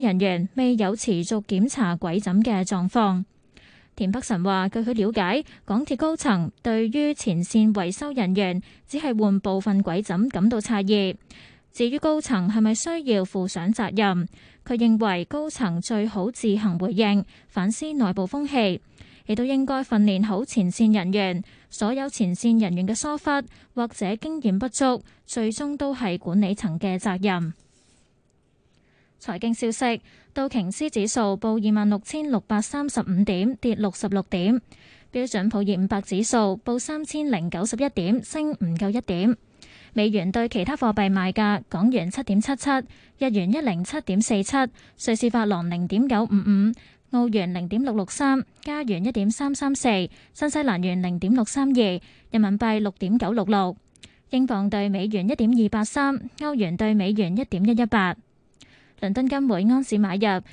人員未有持續檢查軌枕嘅狀況。田北辰話：據佢了解，港鐵高層對於前線維修人員只係換部分軌枕感到詫異。至於高層係咪需要負上責任，佢認為高層最好自行回應，反思內部風氣，亦都應該訓練好前線人員。所有前線人員嘅疏忽或者經驗不足，最終都係管理層嘅責任。財經消息，道瓊斯指數報26,635點，跌66點；標準普爾500指數報3,091點，升唔夠1點。美元對其他貨幣賣價：港元7.77，日元107.47，瑞士法郎0.955，澳元0.663，加元1.334，新西蘭元0.632，人民幣6.966，英鎊對美元1.283，歐元對美元1.118。倫敦金每安士買入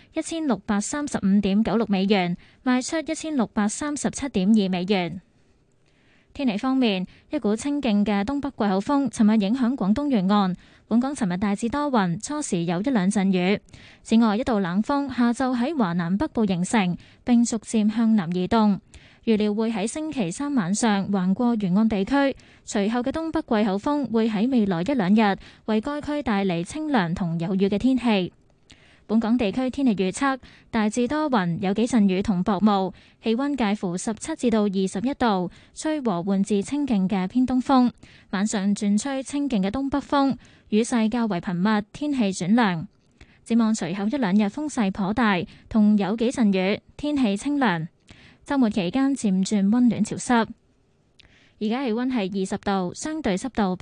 1635.96美元，賣出1637.2美元。天氣方面，一股清勁嘅東北季候風尋日影響廣東沿岸，本港尋日大致多雲，初時有一兩陣雨。此外，一道冷鋒下晝喺華南北部形成，並逐漸向南移動，預料會喺星期三晚上橫過沿岸地區。隨後嘅東北季候風會喺未來一兩日為該區帶嚟清涼同有雨嘅天氣。本港地區天氣預測，大致多雲，有幾陣雨同薄霧，氣溫介乎17至到21度，吹和緩至清勁嘅偏東風。晚上轉吹清勁嘅東北風，雨勢較為頻密，天氣轉涼。展望隨後一兩日風勢頗大，同有幾陣雨，天氣清涼。週末期間漸轉溫暖潮濕。而家氣溫係20度，相對濕度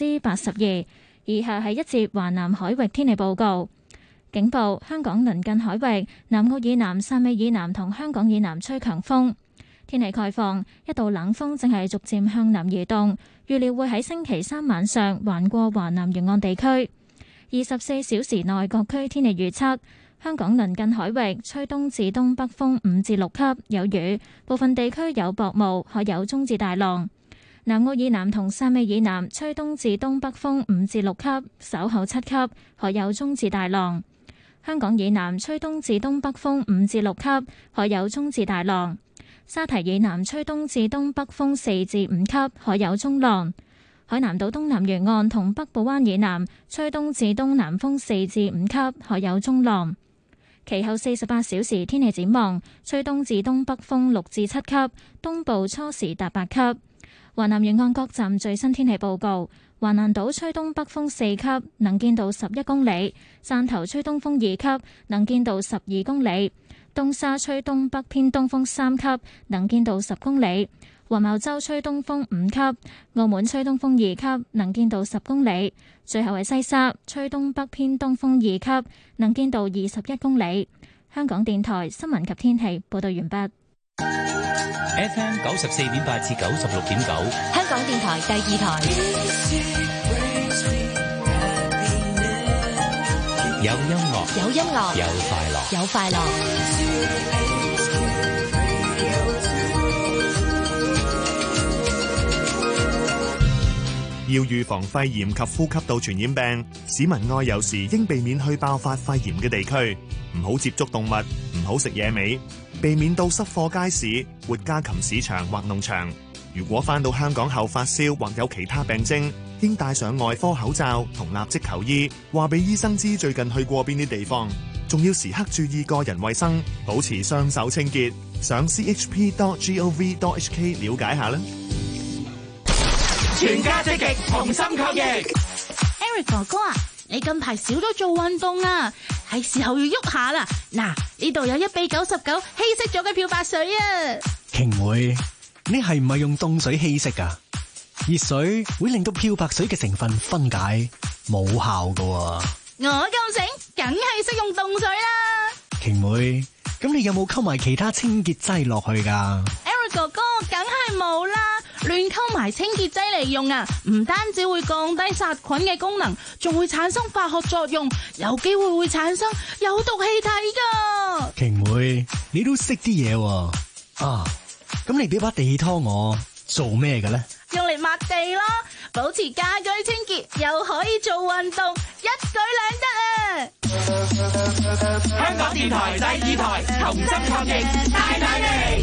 82%。以下係一節華南海域天氣報告。警報：香港鄰近海域、南澳以南、汕尾以南同香港以南吹強風。天氣概況：一道冷鋒正係逐漸向南移動，預料會喺星期三晚上橫過華南沿岸地區。24小時內各區天氣預測：香港鄰近海域吹東至東北風5至6級，有雨，部分地區有薄霧，海有中至大浪。南澳以南同汕尾以南吹東至東北風5至6級，稍後7級，海有中至大浪。香港以南吹東至東北風5至6級，海有中至大浪。沙堤以南吹東至東北風4至5級，海有中浪。海南島東南沿岸同北部灣以南吹東至東南風4至5級，海有中浪。其後48小時天氣展望，吹東至東北風6至7級，東部初時達8級。華南沿岸各站最新天氣報告：華南島吹東北風4級，能見度11公里；汕頭吹東風2級，能見度12公里；東沙吹東北偏東風3級，能見度10公里；黃茅洲吹東風5級；澳門吹東風2級，能見度10公里；最後係西沙吹東北偏東風2級，能見度21公里。香港電台新聞及天氣報道完畢。 FM 94.8至96.9， 香港電台第2台。 有音樂， 有音樂， 有快樂， 有快樂。 要預防肺炎及呼吸道傳染病，市民外遊時應避免去爆發肺炎嘅地區，唔好接觸動物，唔好食野味，避免到濕貨街市、活家禽市場或農場。如果返到香港後發燒或有其他病徵，應戴上外科口罩同立即求醫，話俾醫生知最近去過邊啲地方，仲要時刻注意個人衛生，保持雙手清潔。上 chp.gov.hk 了解下啦。 全家積極同心抗疫。 Eric 哥哥啊，你近排少咗做運動啊，係時候要喐下啦。嗱，呢度有一比99稀釋咗嘅漂白水啊。 瓊妹，你係唔係用凍水稀釋啊？熱水會令到漂白水嘅成分分解，冇效噶。 我咁醒，梗係識用凍水啦。 瓊妹，咁你有冇溝埋其他清潔劑落去噶？ Eric 哥哥，梗係冇啦。亂溝埋清潔劑嚟用啊，唔單止會降低殺菌嘅功能，仲會產生化學作用，有機會會產生有毒氣體噶。 瓊妹，你都識啲嘢喎。啊，咁你俾把地拖我做咩嘅咧？ 用嚟抹地咯，保持家居清潔，又可以做運動， 一舉兩得啊！ 香港電台第二台同心抗疫，大力！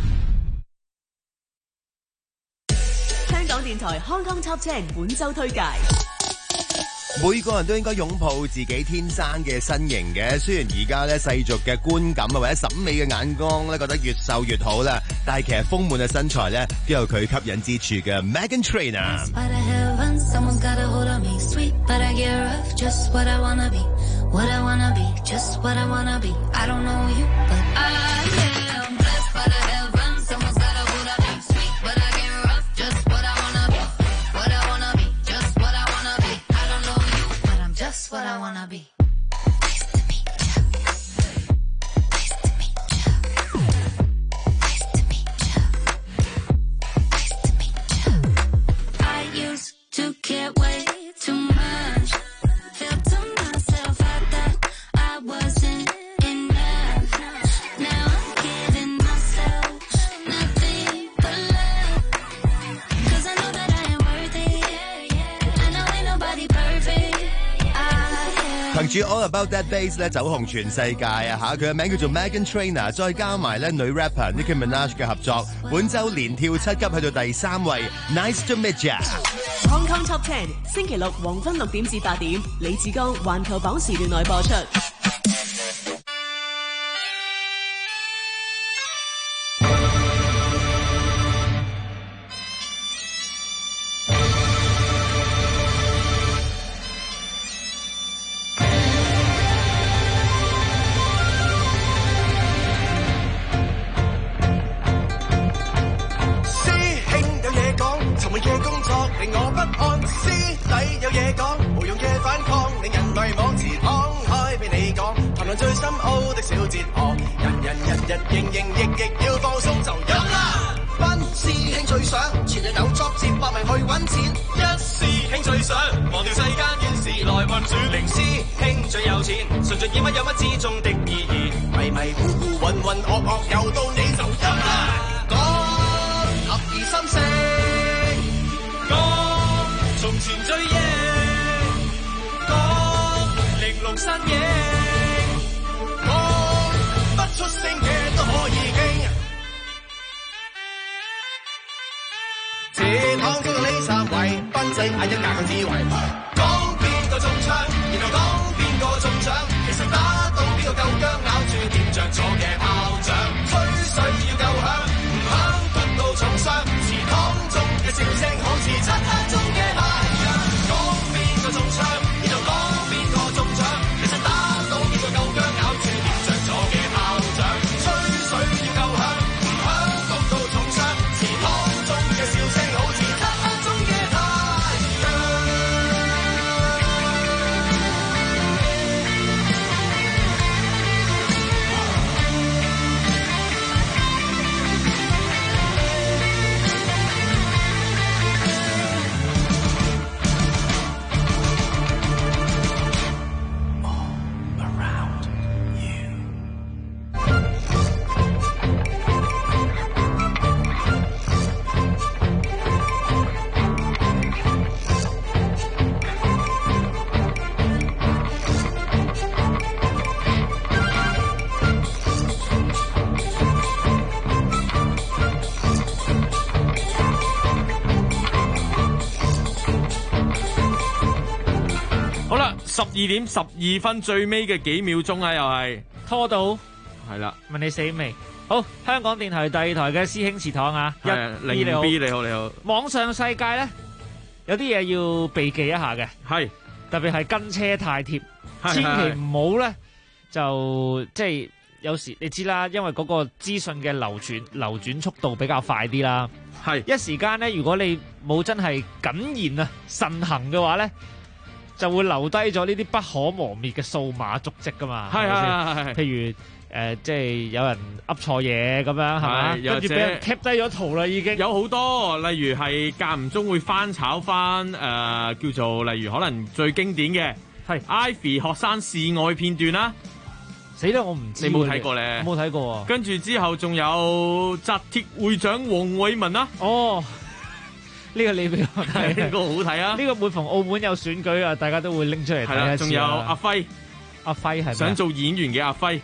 香港電台康康 Top 10本周推介。 每個人都應該擁抱自己天生嘅身形嘅，雖然而家咧世俗嘅觀感啊或者審美嘅眼光咧覺得越瘦越好啦，但係其實豐滿嘅身材咧都有佢吸引之處嘅。Meghan Trainor。 What I wanna be. I used to care way too much. Felt to myself that I wasn't enough. Now I'm giving myself nothing but love. 'Cause I know that I am worth it. I know ain't nobody perfect. 憑住 All About That Bass 咧走紅全世界啊嚇！佢嘅名叫做 Meghan Trainor， 再加埋咧女 rapper Nicki Minaj 嘅合作，本週連跳7級去到第3位。Nice to meet ya！ Hong Kong Top 10星期六黃昏6點至8點，李志剛環球榜時段內播出。 12點12分最尾嘅幾秒鐘啊，又係拖到係啦。 問你死未？好，香港電台第2台嘅師兄祠堂啊，1B 你好。 網上世界咧有啲嘢要避忌一下嘅， 係特別係跟車太貼，千祈唔好咧就即係有時你知啦，因為嗰個資訊嘅流轉速度比較快啲啦， 係一時間咧，如果你冇真係謹言啊慎行嘅話咧，就會留低咗呢啲不可磨滅嘅數碼足跡噶嘛，係咪先？譬如即係有人噏錯嘢咁樣，係咪？跟住俾人 cap 低咗圖啦，已經有好多，例如係間唔中會翻炒翻叫做例如可能最經典嘅係 Ivy 學生示愛片段啦。 死啦！我唔知你冇睇過咧， 冇睇過啊。 跟住之後仲有紮鐵會長黃偉文啦。 哦。 呢個你俾我睇， 呢個好睇啊！ 呢個每逢澳門有選舉啊，大家都會拎出嚟睇係啦， 一次。 仲有阿輝， 阿輝係想做演員嘅阿輝。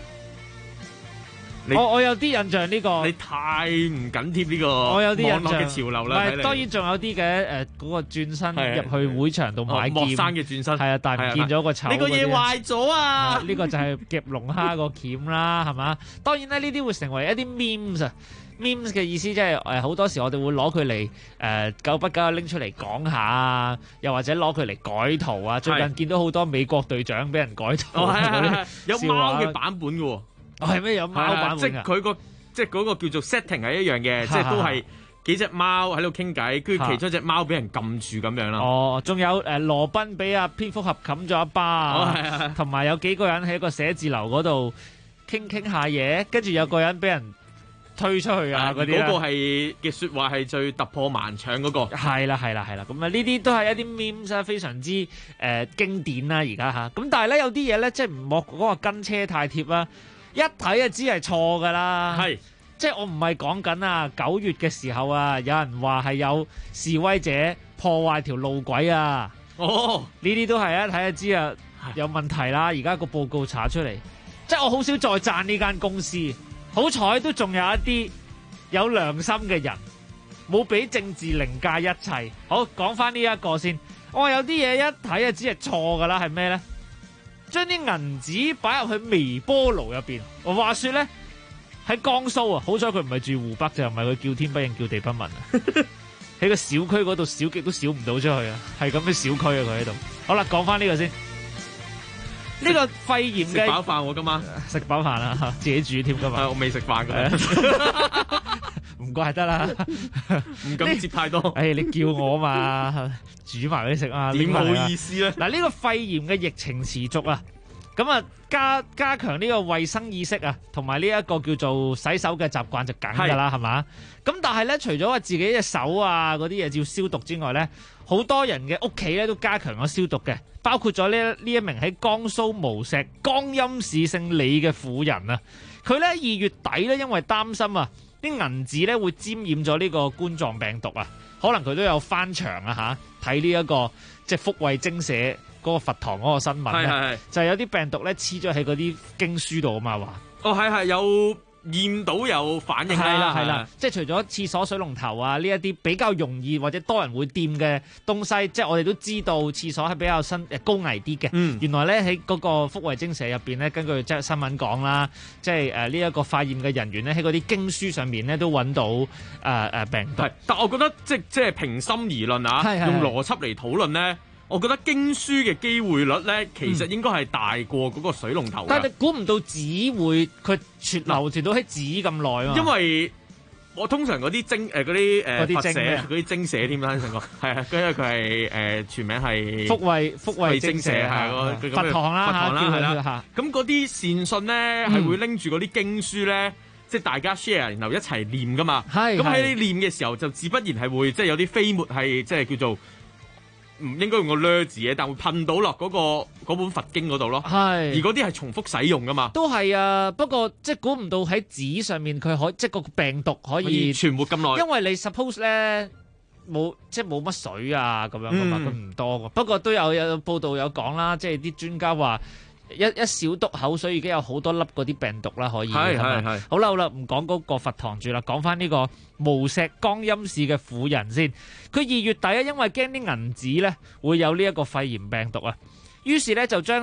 我有啲印象呢個， 你太唔緊貼呢個我有啲印象網絡嘅潮流啦。 唔係，當然仲有啲嘅嗰個轉身入去會場度買劍， 莫生嘅轉身係啊，但係唔見咗個醜。 呢個嘢壞咗啊！ 呢個就係夾龍蝦個鉗啦，係嘛？當然咧，呢啲會成為一啲 memes 啊。memes 嘅意思即係好多時我哋會攞佢嚟久不久拎出嚟講下啊，又或者攞佢嚟改圖啊。最近見到好多美國隊長俾人改圖， 有貓嘅版本嘅喎。 係咩有貓版本？ 即係佢個即係嗰個叫做 setting 係一樣嘅，即係都係幾隻貓喺度傾偈，跟住其中一隻貓俾人撳住咁樣啦。 哦，仲有羅賓俾阿蝙蝠俠冚咗一巴啊，同埋有幾個人喺一個寫字樓嗰度傾下嘢，跟住有個人俾人推出去啊嗰啲。嗰個係嘅説話係最突破盲腸嗰個。係啦。咁啊呢啲都係一啲 memes 啊，非常之經典啦而家嚇。咁但係咧有啲嘢咧，即係唔莫嗰個跟車太貼啦。一睇就知係錯㗎啦，即係我唔係講緊啊9月嘅時候啊，有人話係有示威者破壞條路軌啊，呢啲都係一睇就知啊有問題啦。而家個報告查出嚟，即係我好少再讚呢間公司，好彩都仲有一啲有良心嘅人，冇俾政治凌駕一切。好，講翻呢一個先，我話有啲嘢一睇就知係錯㗎啦，係咩咧？將啲銀紙擺入去微波爐入邊。話說咧喺江蘇啊，好彩佢唔係住湖北，就唔係佢叫天不應叫地不聞啊。喺個小區嗰度少極都少唔到出去啊，係咁嘅小區啊佢喺度。好啦，講翻呢個先。呢個肺炎嘅食飽飯我今晚食飽飯啦，自己煮添㗎嘛。 我未食飯㗎。 唔怪得啦， 唔敢接太多。 你叫我嘛，煮埋俾你食啊， 點好意思咧？ 嗱，呢個肺炎嘅疫情持續啊，咁啊加強呢個衛生意識啊，同埋呢一個叫做洗手嘅習慣就梗㗎啦，係嘛？咁但係咧，除咗話自己嘅手啊嗰啲嘢要消毒之外咧，好多人嘅屋企咧都加強咗消毒嘅，包括咗呢一名喺江蘇無錫江陰市姓李嘅婦人啊，佢咧2月底咧因為擔心啊，啲銀紙咧會沾染咗呢個冠狀病毒啊，可能佢都有翻牆啊嚇，睇呢一個即係福慧精舍嗰個佛堂嗰個新聞咧，就係有啲病毒咧黐咗喺嗰啲經書度啊嘛話。係有驗到有反應啦，係啦，即係除咗廁所水龍頭啊呢一啲比較容易或者多人會掂嘅東西，即係我哋都知道廁所係比較高危啲嘅。原來咧喺嗰個福慧精舍入邊咧，根據即係新聞講啦，即係呢一個化驗嘅人員咧喺嗰啲經書上面咧都揾到病毒。但我覺得即係平心而論啊，用邏輯嚟討論咧。我覺得經書嘅機會率咧，其實應該係大過嗰個水龍頭。但係你估唔到紙會佢流傳到喺紙咁耐啊！因為我通常嗰啲佛社嗰啲精舍添啦，成個係啊，因為佢係全名係福慧精舍係佛堂啦係啦。咁嗰啲善信咧係會拎住嗰啲經書咧，即係大家 share，然後一齊念噶嘛。咁喺你念嘅時候，就自不然係會即係有啲飛沫係即係叫做。唔應該用個略字嘅，但會噴到落嗰本佛經嗰度咯。而嗰啲係重複使用噶嘛。都係啊，不過即係估唔到喺紙上面佢可即係個病毒可以存活咁耐。因為你 suppose 咧冇乜水啊咁樣噶嘛，佢唔多㗎。不過都有報道有講啦，即係啲專家話。一小篤口水已經有好多粒嗰啲病毒啦，可以係。好啦，唔講嗰個佛堂住啦，講翻呢個無錫江陰市嘅婦人先。佢2月底因為驚啲銀紙咧會有呢一個肺炎病毒啊，於是咧就將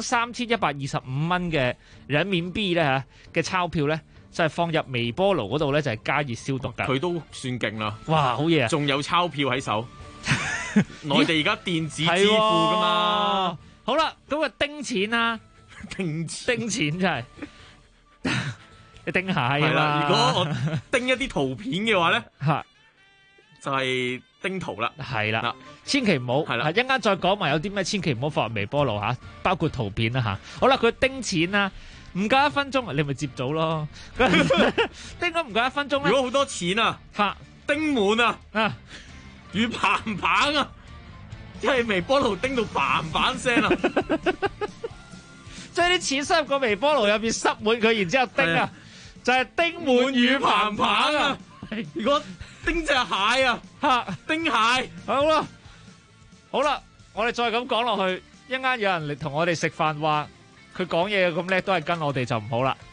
3125蚊嘅人民幣咧嘅鈔票咧就係放入微波爐嗰度咧就係加熱消毒㗎。佢都算勁啦！哇，好嘢啊！仲有鈔票喺手，內地而家電子支付㗎嘛。好啦，咁啊叮錢啊！叮錢真係，你叮下係啦。如果我叮一啲圖片嘅話咧，就係叮圖啦。係啦，千祈唔好。係啦，一陣間再講埋有啲咩千祈唔好放入微波爐嚇，包括圖片啦嚇。好啦，佢叮錢啦，唔夠1分鐘，你咪接咗咯。叮咗唔夠1分鐘咧，如果好多錢啊，叮滿啊，雨嘭嘭啊，即係微波爐叮到嘭嘭聲啊！將啲錢塞入個微波爐入邊塞滿佢，然之後叮啊，就係叮滿雨嘭嘭啊！ 如果叮隻蟹啊，叮蟹， 好啦，我哋再咁講落去，一陣間有人嚟同我哋食飯，話佢講嘢咁叻，都係跟我哋就唔好啦。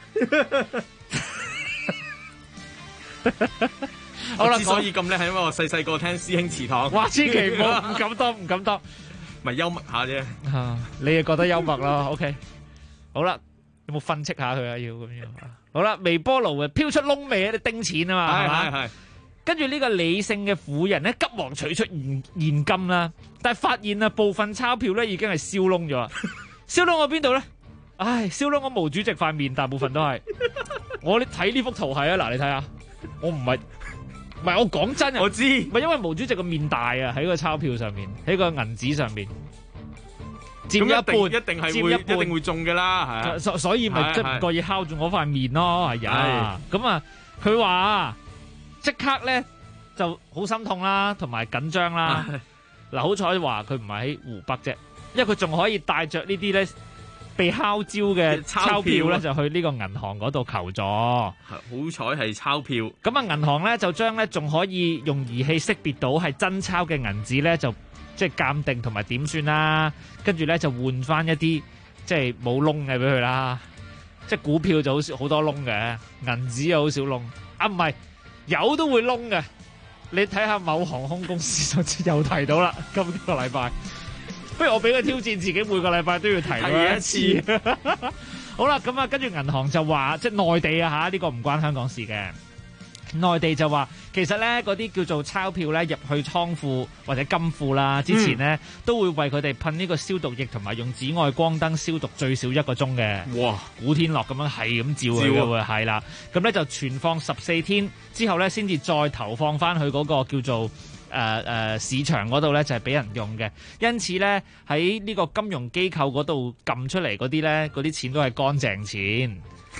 好啦， 之所以咁叻係因為我細個聽師兄祠堂。 哇！千祈唔好，唔敢當， 咪幽默下啫。 你又覺得幽默咯？OK， 好啦，有冇分析下佢啊？要咁樣。好啦，微波爐飄出窿味喺度叮錢啊嘛，係。跟住呢個理性嘅婦人咧，急忙取出現金啦，但係發現啊，部分鈔票咧已經係燒窿咗。燒窿我邊度咧？唉，燒窿我毛主席塊面，大部分都係。我睇呢幅圖係啊，嗱你睇下，我唔係我講真啊， 我知， 唔係因為毛主席個面大啊，喺個鈔票上面，喺個銀紙上面佔一半， 一定會中㗎啦，係啊， 所以咪唔覺意敲住我塊面咯，係呀，咁啊，佢話即刻咧就好心痛啦，同埋緊張啦。嗱，好彩話佢唔係喺湖北啫，因為佢仲可以帶着呢啲咧被敲招嘅鈔票咧，就去呢個銀行嗰度求助。 好彩係鈔票。 咁啊，銀行咧就將咧仲可以用儀器識別到係真鈔嘅銀紙咧，就即係鑑定同埋點算啦。跟住咧就換翻一啲即係冇窿嘅俾佢啦。即係股票就好多窿嘅，銀紙又好少窿。啊，唔係。有都會窿嘅，你睇下某航空公司上次又提到啦，今個禮拜，不如我俾佢挑戰自己，每個禮拜都要提佢一次。好啦，咁啊，跟住銀行就話，即係內地啊嚇，呢個唔關香港事嘅。內地就話，其實咧嗰啲叫做鈔票咧入去倉庫或者金庫啦，之前咧都會為佢哋噴呢個消毒液同埋用紫外光燈消毒最少1個鐘嘅。哇！古天樂咁樣係咁照佢嘅喎，係啦。咁咧就存放14天之後咧，先至再投放翻去嗰個叫做市場嗰度咧，就係俾人用嘅。因此咧喺呢個金融機構嗰度撳出嚟嗰啲咧，嗰啲錢都係乾淨錢。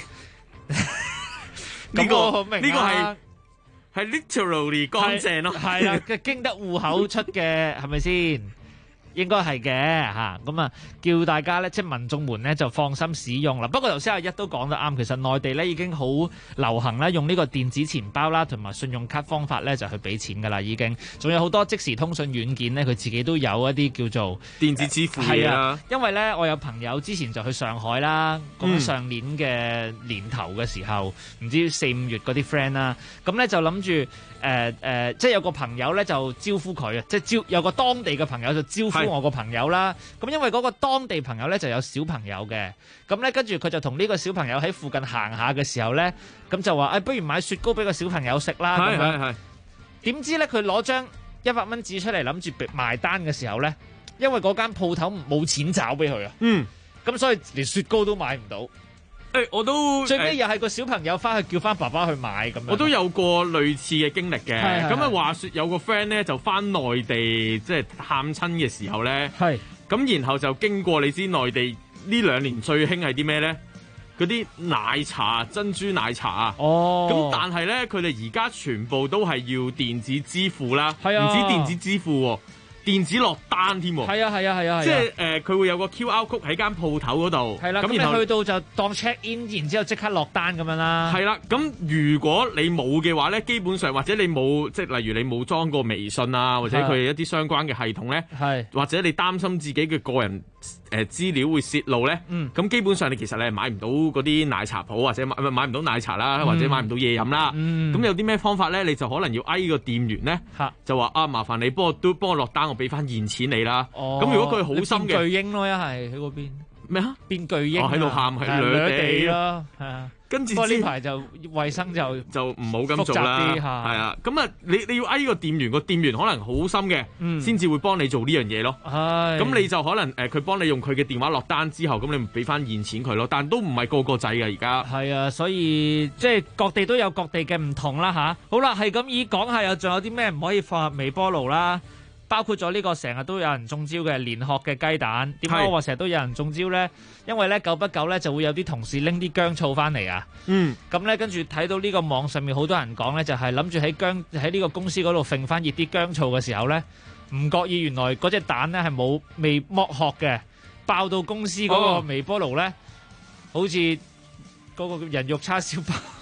呢個係 literally 乾淨咯， 係啦，嘅經得戶口出嘅，係咪先？應該係嘅嚇，咁啊叫大家咧，即係民眾們咧就放心使用啦。不過頭先阿一都講得啱，其實內地咧已經好流行啦，用呢個電子錢包啦，同埋信用卡方法咧就去俾錢噶啦，已經。仲有好多即時通訊軟件咧，佢自己都有一啲叫做電子支付嘅啦。 因為咧，我有朋友之前就去上海啦，講上年嘅年頭嘅時候，唔知4、5月嗰啲 friend 啦，咁咧就諗住即係有個朋友咧就招呼佢啊，即係有個當地嘅朋友就招呼我個朋友啦。咁因為嗰個當地朋友咧就有小朋友嘅，咁咧跟住佢就同呢個小朋友喺附近行下嘅時候咧，咁就話不如買雪糕俾個小朋友食啦。咁樣點知咧佢攞張100蚊紙出嚟諗住埋單嘅時候咧，因為嗰間鋪頭冇錢找俾佢啊。咁所以連雪糕都買唔到。 我都最尾又係個小朋友翻去叫翻爸爸去買咁樣。 我都有過類似嘅經歷嘅。咁啊話說有個 friend 咧就翻內地即係探親嘅時候咧，咁然後就經過你知內地呢2年最興係啲咩咧？嗰啲奶茶、珍珠奶茶啊。咁但係咧佢哋而家全部都係要電子支付啦，唔止電子支付喎。電子落單添喎， 係啊， 即係佢會有個 QR code 喺間鋪頭嗰度， 係啦，咁然後去到就當 check in，然之後即刻落單咁樣啦。 係啦，咁如果你冇嘅話咧，基本上或者你冇即係例如你冇裝過微信啊，或者佢一啲相關嘅系統咧，或者你擔心自己嘅個人資料會泄露咧，咁基本上你其實你係買唔到嗰啲奶茶鋪，或者買唔到奶茶啦，或者買唔到嘢飲啦。咁有啲咩方法咧？你就可能要嗌個店員咧，就話麻煩你幫我落單，我俾翻現錢你啦。咁如果佢好心嘅， 巨嬰咯，一係喺嗰邊咩啊？ 變巨嬰喺度喊係兩地咯，係啊。 跟住不過呢排就衛生就唔好咁做啦，係啊。咁啊，你要嗌個店員，個店員可能好心嘅，先至會幫你做呢樣嘢咯。咁你就可能佢幫你用佢嘅電話落單之後，咁你咪俾翻現錢佢咯。但都唔係個個制嘅而家。 係啊，所以即係各地都有各地嘅唔同啦吓。好啦，係咁以講下，又仲有啲咩唔可以放入微波爐啦？包括咗呢個成日都有人中招嘅連殼嘅雞蛋，點解我話成日都有人中招呢？因為咧久不久咧就會有啲同事拎啲薑醋翻嚟啊。咁咧跟住睇到呢個網上面好多人講咧，就係諗住喺呢個公司嗰度揈翻熱啲薑醋嘅時候咧，唔覺意原來嗰隻蛋咧係未剝殼嘅，爆到公司嗰個微波爐咧，好似嗰個人肉叉燒包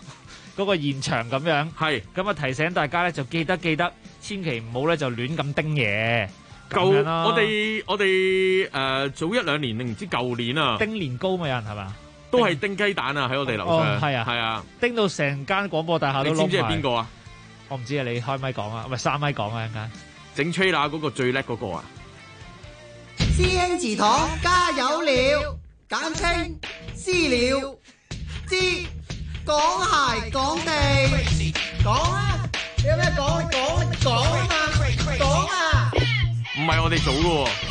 嗰個現場咁樣。 係咁啊，提醒大家咧就記得，千祈唔好咧就亂咁叮嘢。 我哋早一兩年定唔知舊年啊， 叮年糕咪有人係嘛？ 都係叮雞蛋啊！喺我哋樓上，係啊， 叮到成間廣播大廈都窿埋。 你知唔知係邊個啊？ 我唔知啊，你開咪講啊，唔係3咪講啊，陣間整 trailer 嗰個最叻嗰個啊！ 師兄祠堂加油了，簡稱私了，知講鞋講地，講啊！你有咩講？講啊嘛，講啊！ 唔係我哋組嘅喎。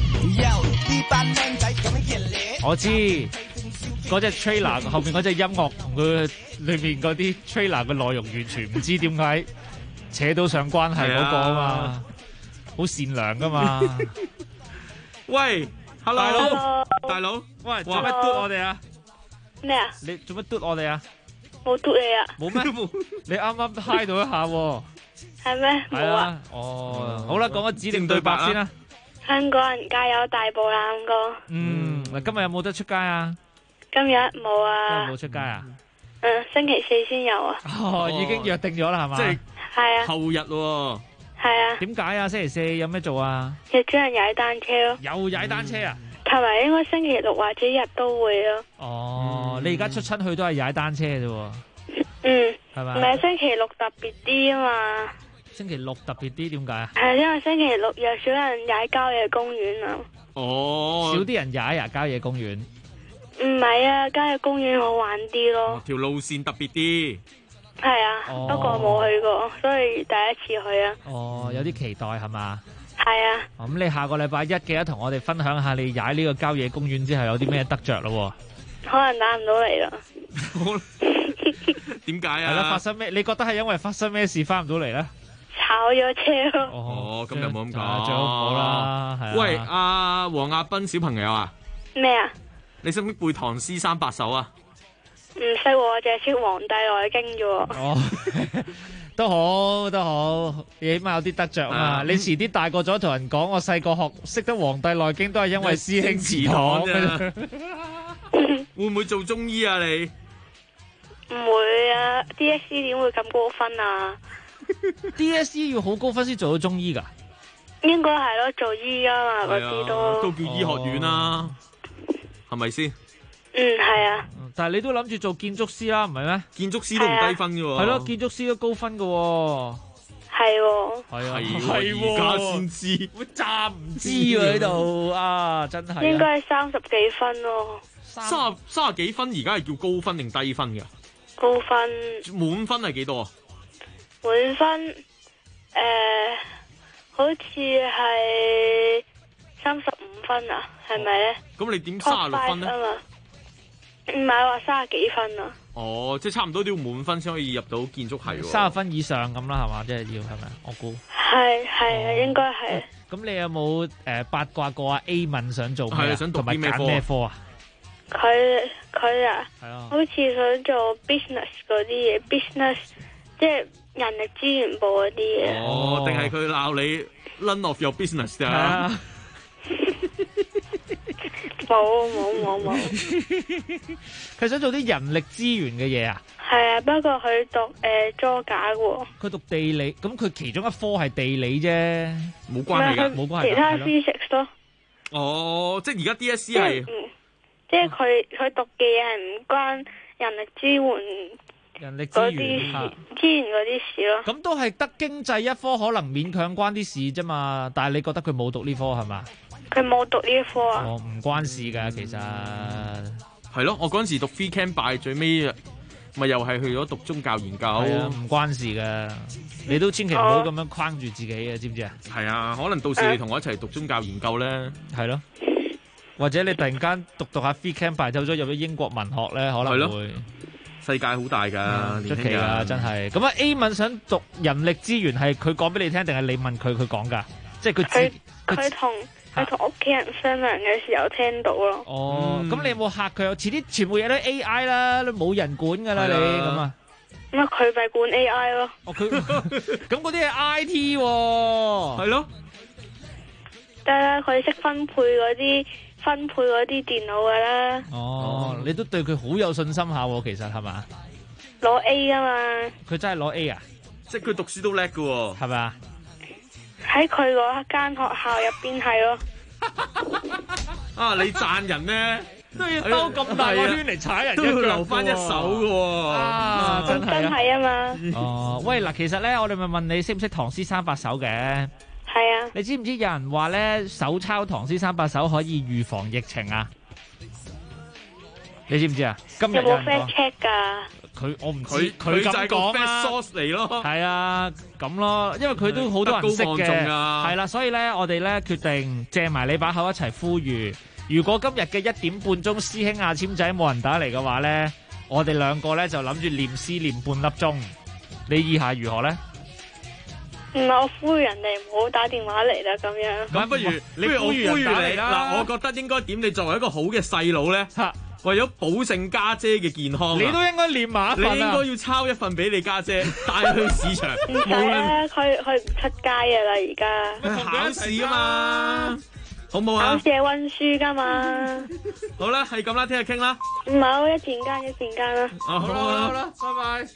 我知嗰隻 trailer 後面嗰隻音樂同佢裏面嗰啲 trailer 嘅內容完全唔知點解扯到上關係嗰個啊嘛，好善良噶嘛。 喂 ，hello， 大佬， 喂，做乜嘟我哋啊？ 咩啊？ 你做乜嘟我哋啊？ 冇嘟你啊？ 冇咩？你啱啱嗨到一下喎。 係咩？冇啊。 哦，好啦，講個指定對白先啦。 香港人加油，大步攬過。 嗱，今日有冇得出街啊？ 今日冇啊。 今日冇出街啊？ 星期4先有啊。 已經約定咗啦，係嘛？ 即係係啊。 後日喎。 係啊。 點解啊？星期4有咩做啊？ 約咗人踩單車咯。 又踩單車啊？ 同埋應該星期6或者日都會咯。 哦，你而家出親去都係踩單車嘅啫。係咪？ 唔係星期6特別啲啊嘛。 星期6特別啲，點解啊？ 係因為星期6有少人踩郊野公園啊。 哦， 少啲人踩啊，郊野公園。 唔係啊，郊野公園好玩啲咯。 條路線特別啲。 係啊，不過冇去過，所以第一次去啊。 哦，有啲期待係嘛？ 係啊。 咁你下個禮拜1記得同我哋分享下你踩呢個郊野公園之後有啲咩得着咯？ 可能打唔到嚟啦。 點解啊？ 係啦，發生咩？你覺得係因為發生咩事翻唔到嚟咧？ 炒咗車咯。 哦，咁就冇咁講。 最好唔好啦。係啊。 喂，阿黃亞斌小朋友啊。 咩啊？ 你識唔識背唐詩300首啊？ 唔識喎，我淨係識《黃帝內經》啫喎。 哦，都好都好，起碼有啲得着嘛。你遲啲大個咗同人講，我細個識得《黃帝內經》都係因為師兄祠堂啫。 會唔會做中醫啊你？ 唔會啊 ，DSE 點會咁高分啊 ？DSE 要好高分先做到中醫噶？ 應該係咯，做醫啊嘛，嗰啲都叫醫學院啦，係咪先？ 係啊。 但係你都諗住做建築師啦，唔係咩？ 建築師都唔低分嘅喎。 係咯，建築師都高分嘅喎。 係喎。 係啊， 係而家先知， 我暫唔知喎喺度啊，真係。 應該係30幾分咯。 30幾分，而家係叫高分定低分嘅？ 高分。 滿分係幾多啊？ 滿分好似係35分啊，係咪咧？ 咁你點36分咧？ 唔係話30幾分啊？ 哦，即係差唔多都要滿分先可以入到建築系喎。 30分以上咁啦，係嘛？即係要係咪？我估係啊，應該係。 咁你有冇八卦過啊 A 文想做咩？ 係想讀啲咩科？ 同埋揀咩科啊？ 佢啊， 係啊， 好似想做 business 嗰啲嘢 ，business 即係人力資源部嗰啲嘢。 哦，定係佢鬧你 none of your business 啊？ 冇。 佢想做啲人力資源嘅嘢啊？ 係啊，不過佢讀裝假嘅喎。 佢讀地理，咁佢其中一科係地理啫， 冇關係㗎，冇關係。 其他 physics 咯。 哦，即係而家 DSE 係。 即係佢讀嘅嘢係唔關人力資源嗰啲資源嗰啲事咯。 咁都係得經濟一科可能勉強關啲事啫嘛，但係你覺得佢冇讀呢科係嘛？ 佢冇讀呢科啊？ 哦，唔關事噶，其實係咯。我嗰陣時讀 Free Camp by 最尾咪又係去咗讀宗教研究。 係啊，唔關事噶，你都千祈唔好咁樣框住自己啊，知唔知啊？ 係啊，可能到時你同我一齊讀宗教研究咧， 係咯。或者你突然間讀下 Free Camp 走咗入咗英國文學咧，可能會世界好大噶， 出奇啊！真係咁啊 A 文想讀人力資源係佢講俾你聽定係你問佢講噶？即係佢同屋企人商量嘅時候聽到咯。 哦，咁你有冇嚇佢？遲啲全部嘢都 AI 啦，都冇人管噶啦，你咁啊？ 咁啊，佢咪管 AI 咯？ 哦，佢咁嗰啲係 IT 喎， 係咯。 得啦，佢識分配嗰啲電腦噶啦。 哦，你都對佢好有信心下喎，其實係嘛？ 攞 A 噶嘛。 佢真係攞 A 啊？ 即係佢讀書都叻噶喎， 係咪啊？ 喺佢嗰間學校入邊係咯。 啊！你讚人咧都要兜咁大個圈嚟踩人， 都要留翻一手嘅喎。 啊，真係啊嘛。 哦，喂嗱，其實咧，我哋咪問你識唔識唐詩三百首嘅？ 係啊。 你知唔知有人話咧手抄唐詩三百首可以預防疫情啊？你知唔知啊？今日有冇 fact check 㗎？ 我唔知， 佢就係個咁講 fact source 嚟咯。 係啊，咁咯，因為佢都好多人識嘅，係啦，所以咧，我哋咧決定借埋你把口一齊呼籲。如果今日嘅1點半鐘師兄阿簽仔冇人打嚟嘅話咧，我哋兩個咧就諗住念詩念半粒鐘。你意下如何咧？ 唔係我呼籲人哋唔好打電話嚟啦，咁樣。 咁不如我呼籲你嗱，我覺得應該點？你作為一個好嘅細佬咧。為咗保證家姐嘅健康， 你都應該念埋一份啊！ 你應該要抄一份俾你家姐，帶去市場。 唔使啦，佢唔出街噶啦，而家。 考試啊嘛，好唔好啊？ 考試係溫書噶嘛。 好啦，係咁啦，聽日傾啦。 唔好，一陣間啦。 好啦，拜拜。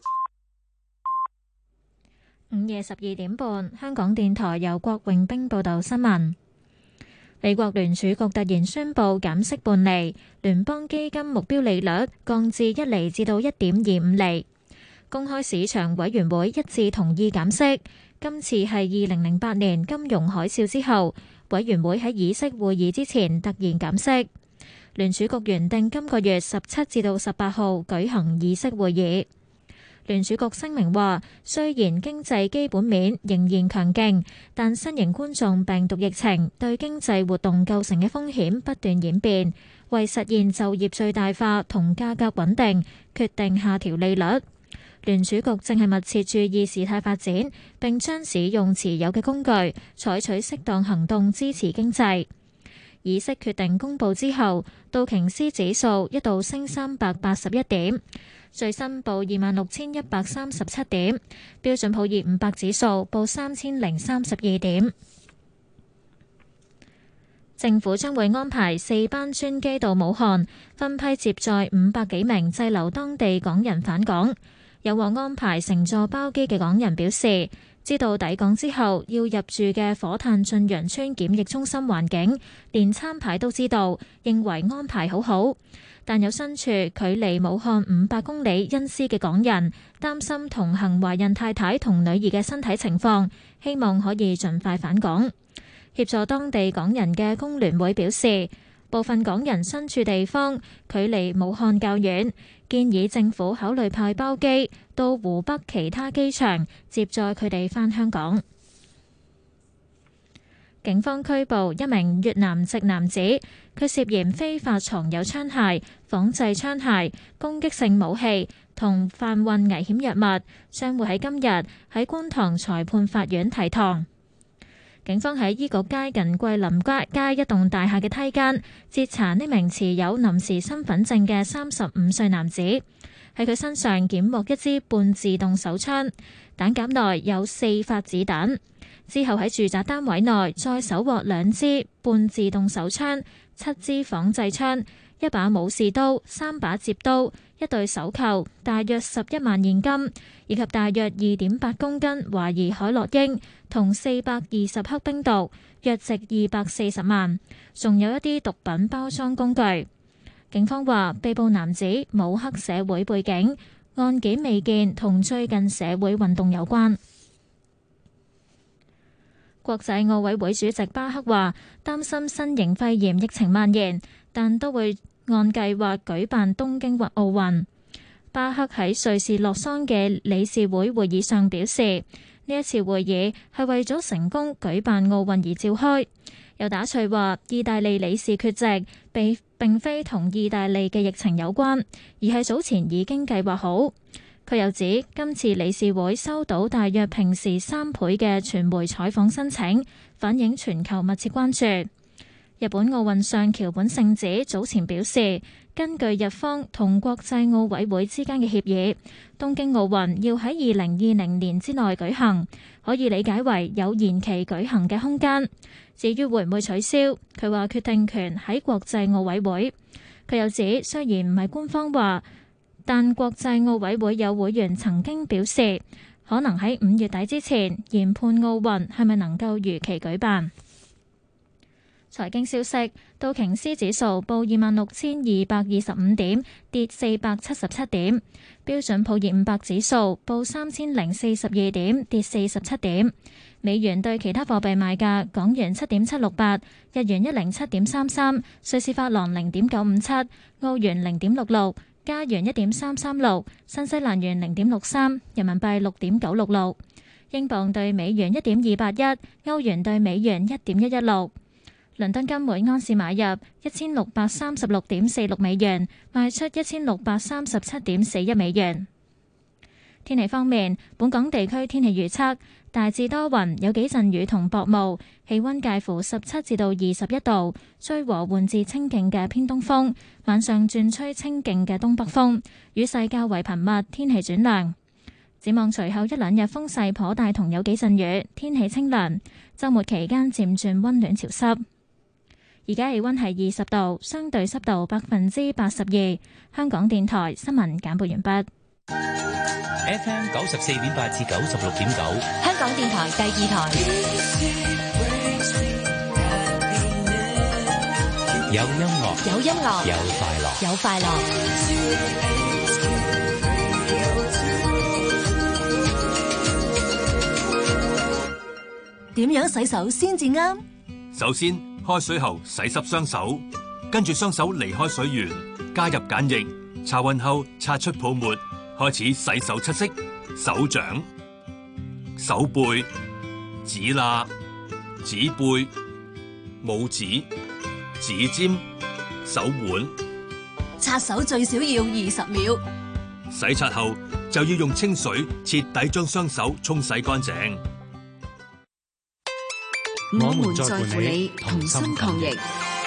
午夜12點半，香港電台由郭榮兵報道新聞。美國聯儲局突然宣布減息半厘，聯邦基金目標利率降至1厘至到1.25厘。公開市場委員會一致同意減息，今次係2008年金融海嘯之後，委員會喺議息會議之前突然減息。聯儲局原定今個月17至到18號舉行議息會議。聯儲局聲明話，雖然經濟基本面仍然強勁，但新型冠狀病毒疫情對經濟活動構成嘅風險不斷演變，為實現就業最大化同價格穩定，決定下調利率。聯儲局正係密切注意事態發展，並將使用持有嘅工具，採取適當行動支持經濟。議息決定公佈之後，道瓊斯指數一度升381點。最新報26,137點，標準普爾500指數報3,032點。政府將會安排4班專機到武漢，分批接載500幾名滯留當地港人返港。有獲安排乘坐包機嘅港人表示，知道抵港之後要入住嘅火炭駿洋邨檢疫中心環境，連餐牌都知道，認為安排好好。但有身處距離武漢500公里恩施嘅港人，擔心同行懷孕太太同女兒嘅身體情況，希望可以盡快返港。協助當地港人嘅工聯會表示，部分港人身處地方距離武漢較遠，建議政府考慮派包機到湖北其他機場接載佢哋返香港。警方拘捕一名越南籍男子，佢涉嫌非法藏有槍械、仿製槍械、攻擊性武器同販運危險藥物，將會喺今日喺觀塘裁判法院提堂。警方喺醫局街近桂林街一棟大廈嘅梯間截查呢名持有臨時身份證嘅35歲男子，喺佢身上檢獲一支半自動手槍，彈夾內有4發子彈。之後喺住宅單位內再搜獲2支半自動手槍、7支仿製槍、1把武士刀、3把摺刀、1對手扣、大約11萬現金，以及大約2.8公斤懷疑海洛因同420克冰毒，約值240萬，仲有一啲毒品包裝工具。警方話，被捕男子冇黑社會背景，案件未見同最近社會運動有關。國際奧委會主席巴克話，擔心新型肺炎疫情蔓延，但都會按計劃舉辦東京奧運。巴克喺瑞士洛桑嘅理事會會議上表示，呢一次會議係為咗成功舉辦奧運而召開。又打趣話，意大利理事缺席並非同意大利嘅疫情有關，而係早前已經計劃好。佢又指，今次理事會收到大約平時3倍嘅傳媒採訪申請，反映全球密切關注。日本奧運相橋本聖子早前表示，根據日方同國際奧委會之間嘅協議，東京奧運要喺2020年之內舉行，可以理解為有延期舉行嘅空間。至於會唔會取消，佢話決定權喺國際奧委會。佢又指，雖然唔係官方話， 但國際奧委會有會員曾經表示，可能喺5月底之前研判奧運係咪能夠如期舉辦。財經消息，道瓊斯指數報26,225點，跌477點；標準普爾500指數報3,042點，跌47點。美元對其他貨幣賣價：港元7.768，日元107.33，瑞士法郎0.957，澳元0.66，加元1.336，新西蘭元0.63，人民幣6.966，英鎊對美元1.281，歐元對美元1.116。倫敦金每安士買入1636.46美元，賣出1637.41美元。天氣方面，本港地區天氣預測大致多雲，有幾陣雨同薄霧，氣溫介乎17至到21度，吹和緩至清勁嘅偏東風，晚上轉吹清勁嘅東北風，雨勢較為頻密，天氣轉涼。展望隨後一兩日風勢頗大，同有幾陣雨，天氣清涼。週末期間漸轉溫暖潮濕。而家氣溫係20度，相對濕度82%。香港電台新聞簡報完畢。 FM 94.8至96.9， 香港電台第2台。 有音樂， 有音樂， 有快樂， 有快樂。點樣洗手先至啱？ 首先，開水後洗濕雙手，跟住雙手離開水源，加入鹼液，擦勻後擦出泡沫，開始洗手七式：手掌、手背、指罅、指背、拇指、指尖、手腕。 擦手最少要20秒。 洗擦後就要用清水徹底將雙手沖洗乾淨。 我們在乎你，同心抗疫。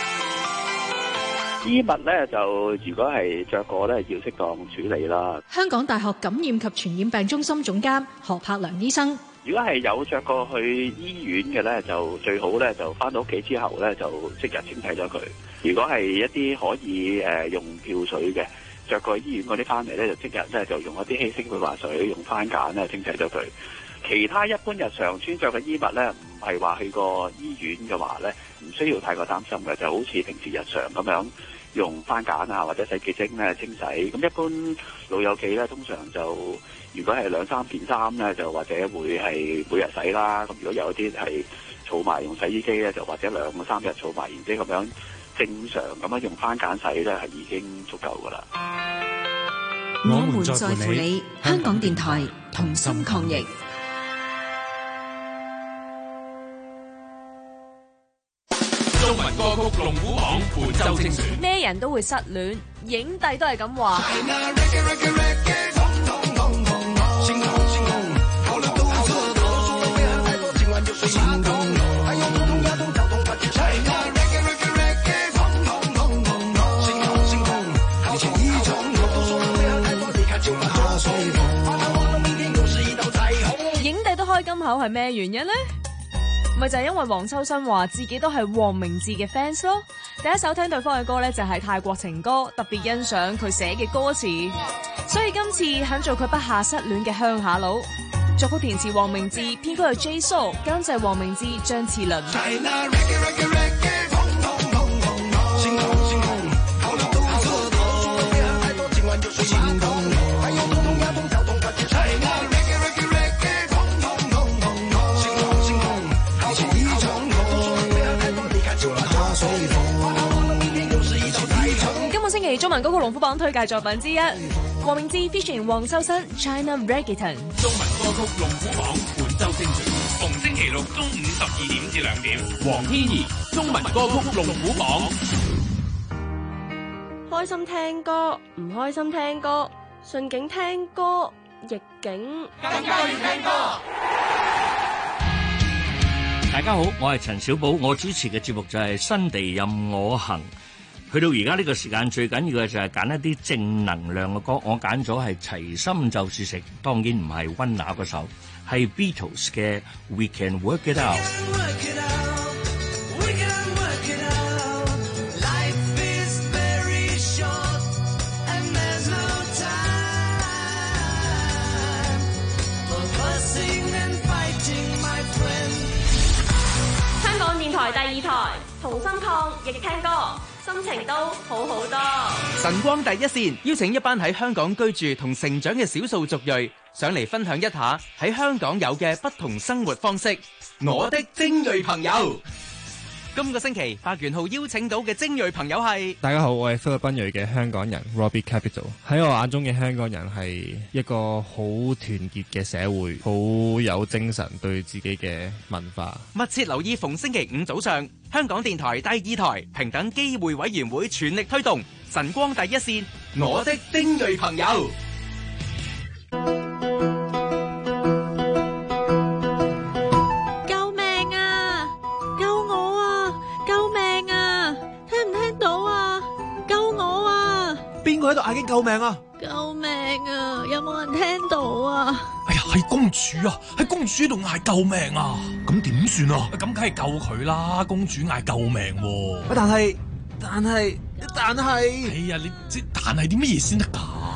衣物咧就如果係着過咧，要適當處理啦。 香港大學感染及傳染病中心總監何柏良醫生： 如果係有着過去醫院嘅咧，就最好咧就翻到屋企之後咧就即日清洗咗佢。如果係一啲可以用漂水嘅着過醫院嗰啲翻嚟咧，就即日咧就用一啲稀釋漂白水，用番梘咧清洗咗佢。其他一般日常穿着嘅衣物咧，唔係話去過醫院嘅話咧，唔需要太過擔心嘅，就好似平時日常咁樣用番梘啊或者洗潔精咧清洗。咁一般老友記咧，通常就如果係2-3件衫咧，就或者會係每日洗啦。咁如果有一啲係儲埋用洗衣機咧，就或者2-3日儲埋，然之後咁樣正常咁樣用番梘洗咧，係已經足夠噶啦。 我們在乎你，香港電台同心抗疫。 中文歌曲龍虎榜本周精選， 咩人都會失戀，影帝都係咁話。影帝都開金口係咩原因呢？咪就係因為黃秋生話自己都係黃明志嘅 fans 咯。第一首聽對方嘅歌呢，就係泰國情歌，特別欣賞佢寫嘅歌詞，所以今次肯做佢筆下失戀嘅鄉下佬。作曲填詞黃明志，編曲係 J Soul， 監製黃明志、張智霖。今個星期中文歌曲龍虎榜推介作品之一，黃明志 featuring 黃秋生 China Reggaeton。 中文歌曲龍虎榜本周精選，逢星期六中午12點至2點，黃天怡中文歌曲龍虎榜。 開心聽歌，唔開心聽歌，順境聽歌，逆境更加要聽歌。 大家好，我係陳小寶，我主持嘅節目就係新地任我行。去到而家呢個時間，最緊要嘅就係揀一啲正能量嘅歌。我揀咗係齊心就是食，當然唔係溫拿嗰首，係 Beatles 嘅 We Can Work It Out。 台第2台，同心抗疫聽歌，心情都好好多。 晨光第一線邀請一班喺香港居住同成長嘅少數族裔上嚟分享一下喺香港有嘅不同生活方式。我的精鋭朋友，今個星期柏元浩邀請到嘅精鋭朋友係， 大家好，我係菲律賓裔嘅香港人 Robbie Capital。喺我眼中嘅香港人係一個好團結嘅社會，好有精神，對自己嘅文化。 密切留意逢星期五早上，香港電台第2台平等機會委員會全力推動晨光第一線，我的精鋭朋友。 邊個喺度嗌緊救命啊！ 救命啊！有冇人聽到啊？ 哎呀，係公主啊！喺公主喺度嗌救命啊！咁點算啊？咁梗係救佢啦！公主嗌救命喎！但係，哎呀，你即但係啲乜嘢先得㗎？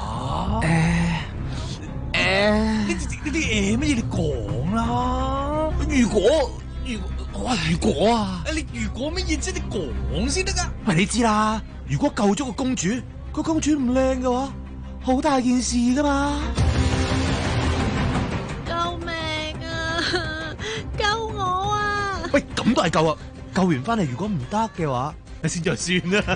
呢啲乜嘢你講啦？如果啊！你如果乜嘢啫？你講先得㗎。喂，你知啦，如果救咗個公主。個公主唔靚嘅話，好大件事噶嘛！ 救命啊！救我啊！ 喂，咁都係救啊！救完翻嚟，如果唔得嘅話，你先就算啦。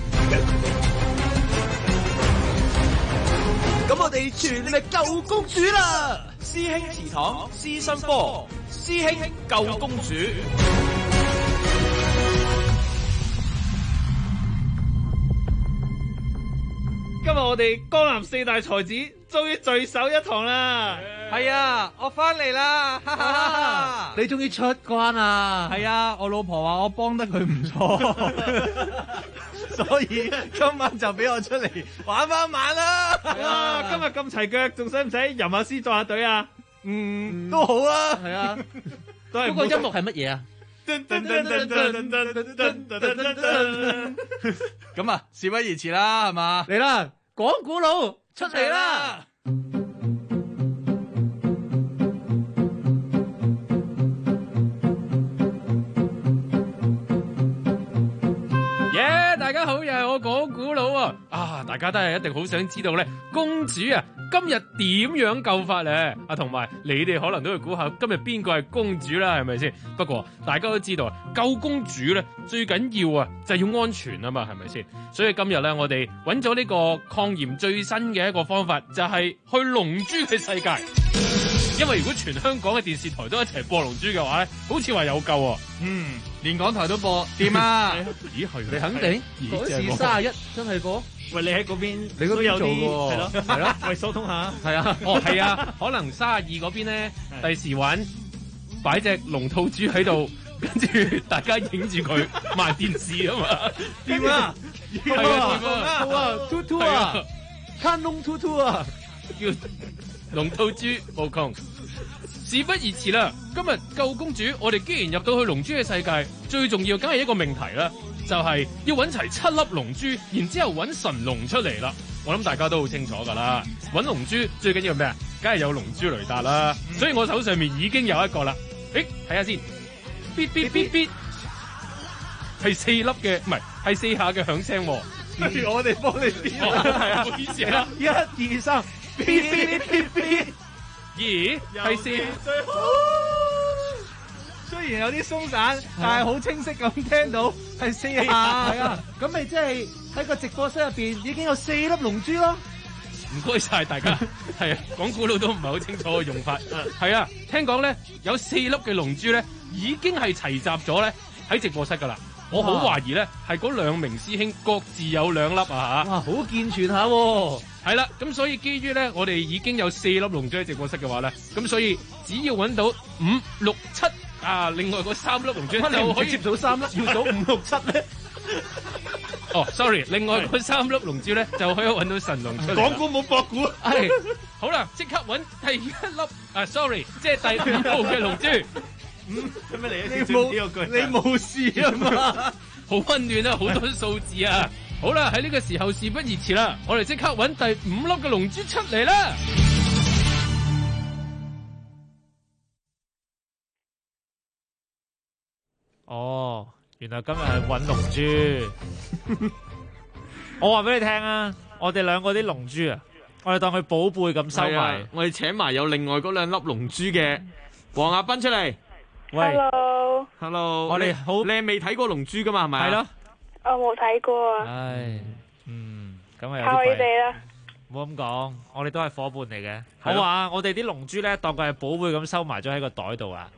咁我哋全力救公主啦！師兄祠堂師生科，師兄救公主。 今日我哋江南4大才子終於聚首一堂啦！ 係啊，我翻嚟啦！ 你終於出關啊！ 係啊，我老婆話我幫得佢唔錯，所以今晚就俾我出嚟玩翻晚啦！ 哇，今日咁齊腳，仲使唔使吟下詩作下隊啊？ 都好啊！ 係啊， 都係。 嗰個音樂係乜嘢啊？ 咁啊，事不宜遲啦，係嘛？ 嚟啦，講古佬出嚟啦！ 大家好，又係我講古佬啊！大家都係一定好想知道咧，公主啊，今日點樣救法咧？同埋你哋可能都會估下今日邊個係公主啦，係咪先？不過大家都知道救公主咧最緊要啊，就係要安全啊嘛，係咪先？所以今日咧，我哋揾咗呢個抗炎最新嘅一個方法，就係去龍珠嘅世界。因為如果全香港嘅電視台都一齊播龍珠嘅話咧，好似話有救喎。 連港台都播，掂啊？ 咦，係你肯定？嗰時31真係過？ 喂，你喺嗰邊， 你嗰邊做嘅喎， 係咯，喂，疏通下。 係啊，係啊，可能32嗰邊咧，第時玩擺隻龍吐珠喺度，跟住大家影住佢賣電視啊嘛。 掂啊？ 係啊， 好啊，兔兔啊，看龍兔兔啊， 叫龍吐珠無窮。事不宜遲啦，今日救公主，我哋既然入到去龍珠嘅世界，最重要梗係一個命題啦，就係要揾齊7粒龍珠，然之後揾神龍出嚟啦。我諗大家都好清楚噶啦，揾龍珠最緊要咩啊？梗係有龍珠雷達啦。所以我手上面已經有一個啦。睇下先，嗶嗶嗶嗶，係4粒嘅，唔係4下嘅響聲。 我哋幫你編係啊，唔好意思啊 ，1、2、3，嗶嗶嗶嗶。 咦，係4， 雖然有啲鬆散，但係好清晰咁聽到係4下。係啊，咁咪即係喺個直播室入邊已經有4粒龍珠咯。 唔該晒大家，係啊，講古佬都唔係好清楚嘅用法。係啊，聽講咧有4粒嘅龍珠咧已經係齊集咗咧喺直播室噶啦。我好懷疑咧係嗰2名師兄各自有2粒啊嚇。 哇，好健全下喎。 係啦，咁所以基於咧，我哋已經有4粒龍珠喺直播室嘅話咧，咁所以只要揾到5、6、7啊，另外嗰3粒龍珠就可以接到3粒，要到5、6、7咧。 哦 ，sorry， 另外嗰3粒龍珠咧就可以揾到神龍出嚟。 講古冇博古， 係好啦，即刻揾第1粒，sorry， 即係第5號嘅龍珠。 做咩嚟啊？你冇事啊嘛？ 好溫暖啊，好多數字啊！好啦，喺呢個時候事不宜遲啦，我哋即刻揾第5粒嘅龍珠出嚟啦！ 哦，原來今日係搵龍珠。我話俾你聽啊，我哋兩個啲龍珠啊，我哋當佢寶貝咁收埋。 我哋請埋有另外嗰兩粒龍珠嘅黃亞斌出嚟。 喂 Hello， 我哋好， 你係未睇過龍珠噶嘛？係咪？ 係咯， 我冇睇過啊。 唉，咁啊有啲靠你弊。 哋啦。 唔好咁講，我哋都係伙伴嚟嘅。好話我哋啲龍珠咧，當佢係寶貝咁收埋咗喺個袋度啊。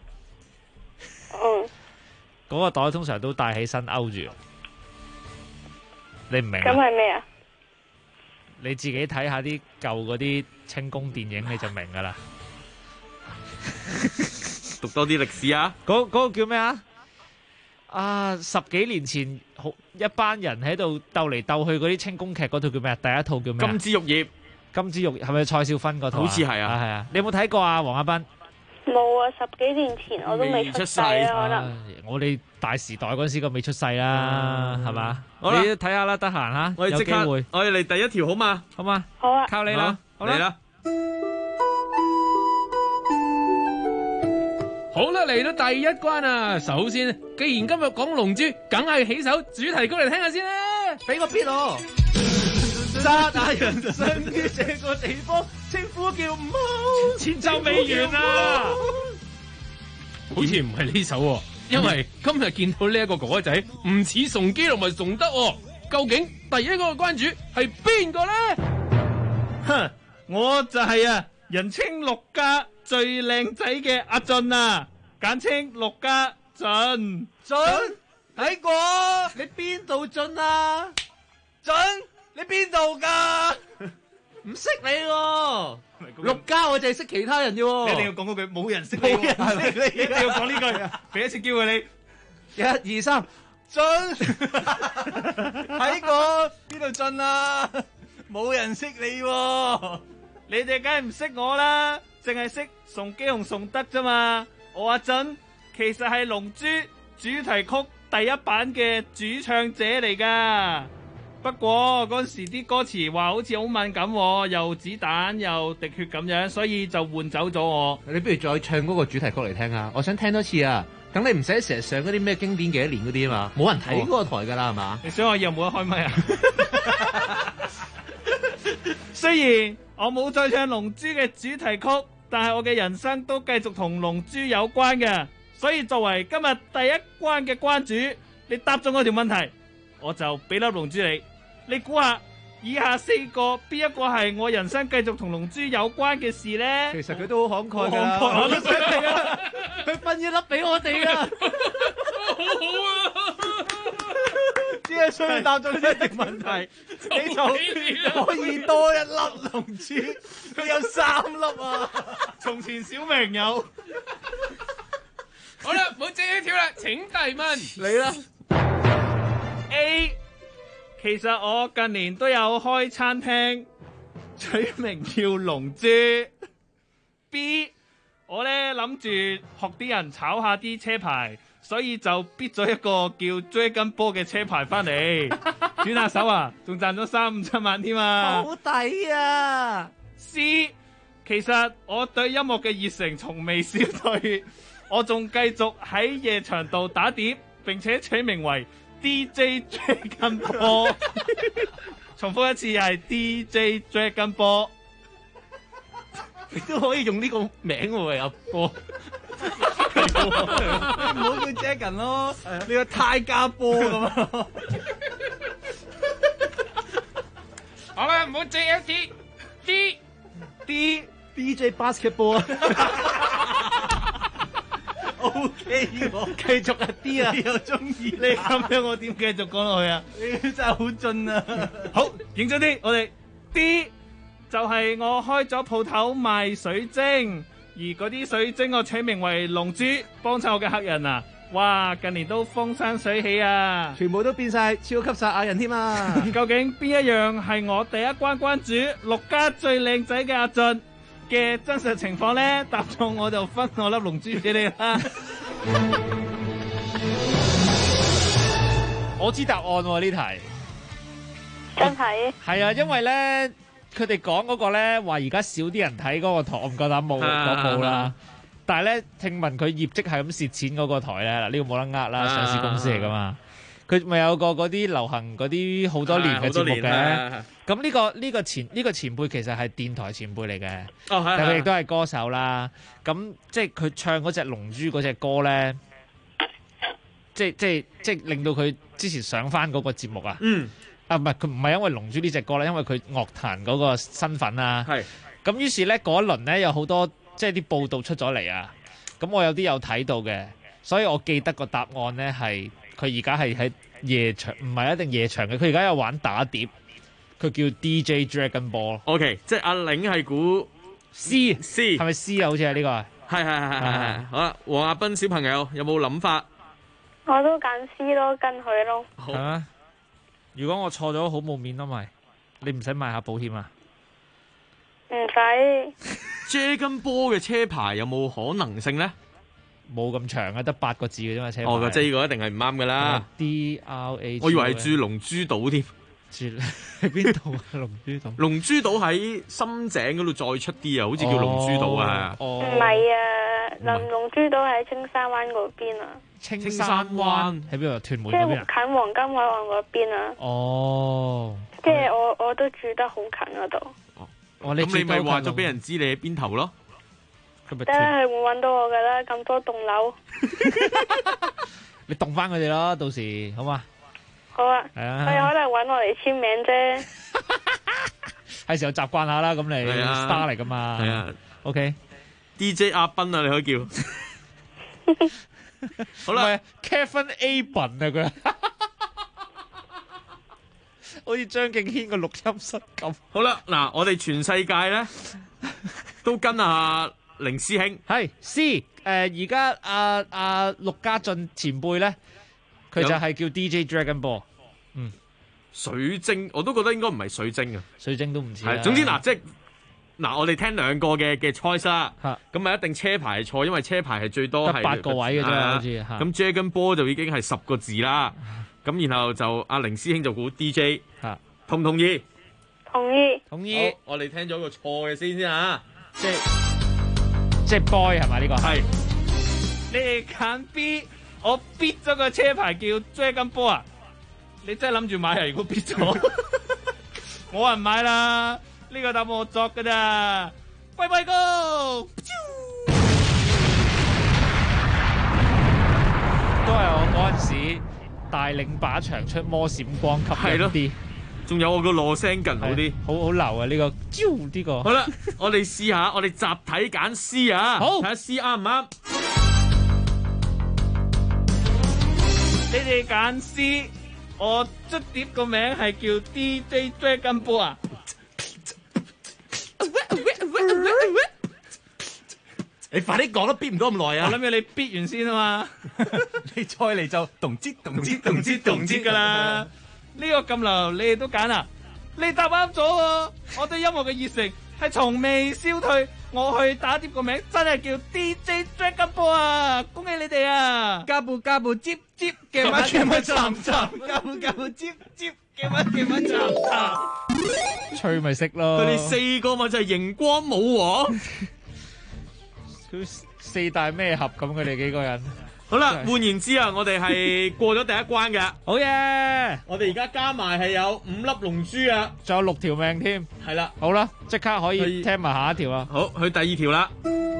嗰個袋通常都帶起身勾住，你唔明？ 咁係咩啊？ 你自己睇下啲舊嗰啲清宮電影，你就明噶啦。 讀多啲歷史啊！ 嗰個叫咩啊？十幾年前，一班人喺度鬥嚟鬥去嗰啲清宮劇，嗰套叫咩啊？第一套叫咩？ 金枝玉葉。 金枝玉葉係咪蔡少芬嗰套？ 好似係啊， 係啊。你有冇睇過啊，黃亞斌？ 冇啊，10幾年前我都未出世啊，可能。 我哋大時代嗰陣時個未出世啦，係嘛？ 好啦， 你睇下啦，得閒吓， 我哋即刻，我哋嚟第一條好嘛？ 好嘛？ 好啊， 靠你啦， 嚟啦！ 好啦，嚟到第一關啊！首先，既然今日講龍珠，梗係起首主題曲嚟聽下先啦。 俾個 beat 我。沙打人生於這個地方，稱呼叫唔好， 前奏未完啊！ 好似唔係呢首喎，因為今日見到呢一個哥哥仔唔似崇基同埋崇德喎，究竟第一個關主係邊個咧？ 哼，我就係人稱陸家最靚仔嘅阿俊啊，簡稱陸家俊。俊睇過？你邊度俊啊？俊，你邊度噶？唔識你喎。陸家我淨係識其他人啫喎。你一定要講嗰句，冇人識你，冇人識你，一定要講呢句啊！俾一次機會你，1、2、3，俊睇過？邊度俊啊？冇人識你喎。你哋梗係唔識我啦，淨係識崇基同崇德啫嘛。我阿俊其實係《龍珠》主題曲第一版嘅主唱者嚟噶。不過嗰時啲歌詞話好似好敏感，又子彈又滴血咁樣，所以就換走咗我。 你不如再唱嗰個主題曲嚟聽下，我想聽多次啊！等你唔使成日上嗰啲咩經典幾多年嗰啲啊嘛，冇人睇嗰個台噶啦，係嘛？ 你想我以後冇得開咪啊？雖然我冇再唱《龍珠》嘅主題曲，但係我嘅人生都繼續同《龍珠》有關嘅，所以作為今日第一關嘅關主，你答中我條問題，我就俾粒龍珠你。你估下以下4個邊一個係我人生繼續同龍珠有關嘅事咧？ 其實佢都好慷慨㗎啦， 我都想嚟啊！佢分一粒俾我哋啊！ 好好啊！ 只係需要答中呢一條問題，你就可以多一粒龍珠。佢有3粒啊！從前小明有。 好啦，唔好借跳啦，請提問。 嚟啦 ！A， 其實我近年都有開餐廳，取名叫龍珠。B， 我咧諗住學啲人炒下啲車牌，所以就逼咗一個叫 Dragon Ball 嘅車牌翻嚟，轉下手啊，仲賺咗3、5、7萬添啊！好抵啊 ！C， 其實我對音樂嘅熱誠從未消退，我仲繼續喺夜場度打碟，並且取名為 DJ Dragon Ball。重複一次係 DJ Dragon Ball。你都可以用呢個名喎，阿波。唔好叫 Dragon 咯，你個泰加波咁啊！ 好啦，唔好 JFT D DJ Basketball 啊！OK 喎，繼續啊 D 啊，你又中意你咁樣，我點繼續講落去啊？你真係好盡啊！好，認真啲，我哋 D 就係我開咗鋪頭賣水晶，而嗰啲水晶我取名為龍珠，幫襯我嘅客人啊！哇，近年都風生水起啊！ 全部都變晒超級撒亞人添啊！ 究竟邊一樣係我第一關關主陸家最靚仔嘅阿俊嘅真實情況咧？答中我就分我粒龍珠俾你啦！ 我知答案喎，呢題， 真係係啊，因為咧佢哋講嗰個咧話而家少啲人睇嗰個台，我唔夠膽冇講冇啦。 但係咧，聽聞佢業績係咁蝕錢嗰個台咧，嗱呢個冇得呃啦，上市公司嚟噶嘛。佢咪有個嗰啲流行嗰啲好多年嘅節目嘅。咁呢個前輩其實係電台前輩嚟嘅，但係佢亦都係歌手啦。咁即係佢唱嗰隻龍珠嗰隻歌咧，即係令到佢之前上翻嗰個節目啊。唔係佢唔係因為龍珠呢隻歌啦，因為佢樂壇嗰個身份啊。咁於是咧嗰一輪咧有好多即係啲報道出咗嚟啊。咁我有啲有睇到嘅，所以我記得個答案咧係佢而家係喺夜場，唔係一定夜場嘅。佢而家有玩打碟，佢叫 DJ Dragon Ball。 OK， 即係阿玲係估 C， 係咪 C 啊？好似係呢個。 係。好啦，黃亞斌小朋友有冇諗法？ 我都揀 C 咯，跟佢咯。 係咩？如果我錯咗，好冇面啊咪，你唔使買下保險啊？ 唔使。 Dragon Ball 嘅車牌有冇可能性咧？ 冇咁長啊，得8個字嘅啫嘛，車牌。 哦，即係呢個一定係唔啱噶啦。 DRA， 我以為係住龍珠島添。 住喺邊度啊？龍珠島。 龍珠島喺深井嗰度再出啲啊，好似叫龍珠島啊。 唔係啊，龍珠島喺青山灣嗰邊啊。 青山灣喺邊度？屯門即係嗰邊啊？ 近黃金海岸嗰邊啊。 哦。 即係我都住得好近嗰度。 咁你咪話咗俾人知你喺邊頭咯？ 得啦，佢會揾到我噶啦，咁多棟樓。 你動翻佢哋咯，到時好嘛？ 好啊。 係啊。 佢可能揾我嚟簽名啫。 係時候習慣下啦，咁你 star 嚟噶嘛？ 係啊。 OK。DJ 阿斌啊，你可以叫。好啦 ，Kevin Abel 啊佢。好似張敬軒個錄音室咁。 好啦，嗱，我哋全世界咧都跟阿凌師兄係 C。而家阿陸家俊前輩咧，佢就係叫 DJ Dragon Ball。 水晶我都覺得應該唔係水晶啊， 水晶都唔似。 係，總之嗱，即係嗱，我哋聽兩個嘅 choice 啦。咁咪一定車牌係錯，因為車牌係最多係得8個位嘅啫，好似。 咁 Dragon Ball 就已經係10個字啦。咁然後就阿凌師兄就估 DJ， 同唔同意？ 同意。 好，我哋聽咗個錯嘅先嚇， 即係 boy 係咪呢個？ 係。 你哋揀 B， 我 bid 咗個車牌叫 Dragon Ball 啊！你真係諗住買啊？如果 bid 咗，我唔買啦。呢個答案我作㗎咋。拜拜哥。都係我嗰陣時帶領靶場出魔閃光吸引啲， 仲有我個羅聲近好啲， 好流啊！呢個呢個。 好啦，我哋試下，我哋集體揀 C 啊， 好， 睇下 C 啱唔啱？ 你哋揀 C， 我捽碟個名係叫 DJ Dragon Ball 啊！ 你快啲講啦，逼唔到咁耐啊！ 我諗住你逼完先啊嘛， 你再嚟就動之噶啦。呢個咁流，你哋都揀啊？你答啱咗喎！我對音樂嘅熱誠係從未消退。我去打碟個名真係叫 DJ Dragon Ball 啊！恭喜你哋啊！加步接嘅乜站，加步接嘅乜站，吹咪識咯。 佢哋4個咪就係熒光舞王。 4大咩盒咁？佢哋幾個人？ 好啦，換言之啊，我哋係過咗第一關嘅。 好嘢！ 我哋而家加埋係有5粒龍珠啊， 仲有6條命添。 係啦， 好啦，即刻可以聽埋下一條啦。 好，去第2條啦。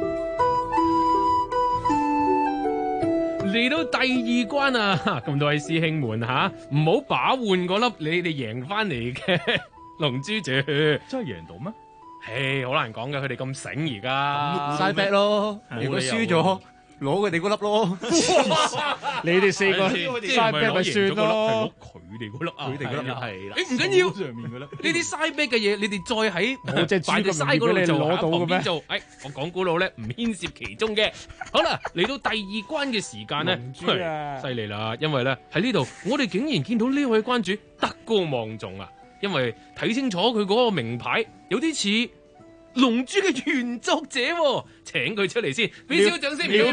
嚟到第2關啊！咁多位師兄們吓，唔好把玩嗰粒你哋贏翻嚟嘅龍珠住， 真係贏到咩？ 唉，好難講嘅，佢哋咁醒而家。 嘥 bet 咯，如果輸咗，攞佢哋嗰粒咯。 你哋4個嘥 bet 咪算咯。 佢哋嗰粒啊，佢哋嗰粒係啦。 唔緊要， 上面嗰粒呢啲嘥 bet 嘅嘢，你哋再喺擺隻嘥嗰度就攞到嘅咩？ 做，我講古佬咧唔牽涉其中嘅。好啦，嚟到第2關嘅時間咧，犀利啦，因為咧喺呢度，我哋竟然見到呢位關主德高望重啊！因為睇清楚佢嗰個名牌，有啲似龍珠嘅原作者，請佢出嚟先，俾少掌聲。 廖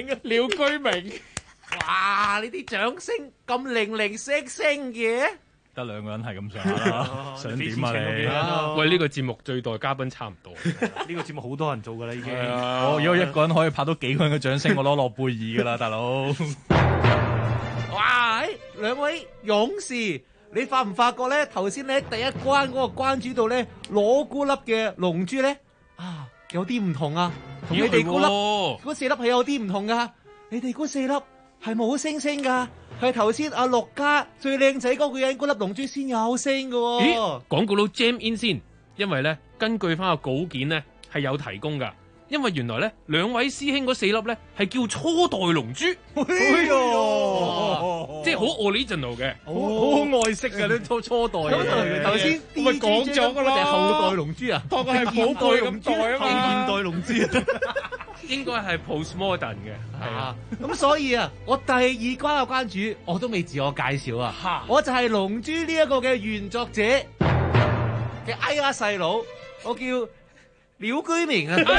居明， 哇！呢啲掌聲咁零零星星嘅， 得兩個人係咁上下啦，想點啊你？ 喂，呢個節目最代嘉賓差唔多， 呢個節目好多人做㗎啦已經。 啊我如果一個人可以拍到幾個人嘅掌聲，我攞諾貝爾㗎啦，大佬。 哇！兩位勇士，你發唔發覺咧？頭先你喺第一關嗰個關主度咧攞嗰粒嘅龍珠咧啊，有啲唔同啊，同你哋嗰粒嗰四粒係有啲唔同噶。你哋嗰四粒係冇星星噶，係頭先阿陸家最靚仔嗰個人嗰粒龍珠先有星噶。 咦？廣告佬 jam in 先，因為咧根據翻個稿件咧係有提供噶。因為原來咧，兩位師兄嗰四粒咧係叫初代龍珠，即係好 original 嘅， 好外式嘅啲初代。 咁頭先咪講咗㗎啦， 係後代龍珠啊， 當佢係現代龍珠啊嘛， 現代龍珠應該係 postmodern 嘅，係啊。 咁所以啊，我第二關嘅關主我都未自我介紹啊，我就係龍珠呢一個嘅原作者嘅哎呀細佬，我叫廖居明啊！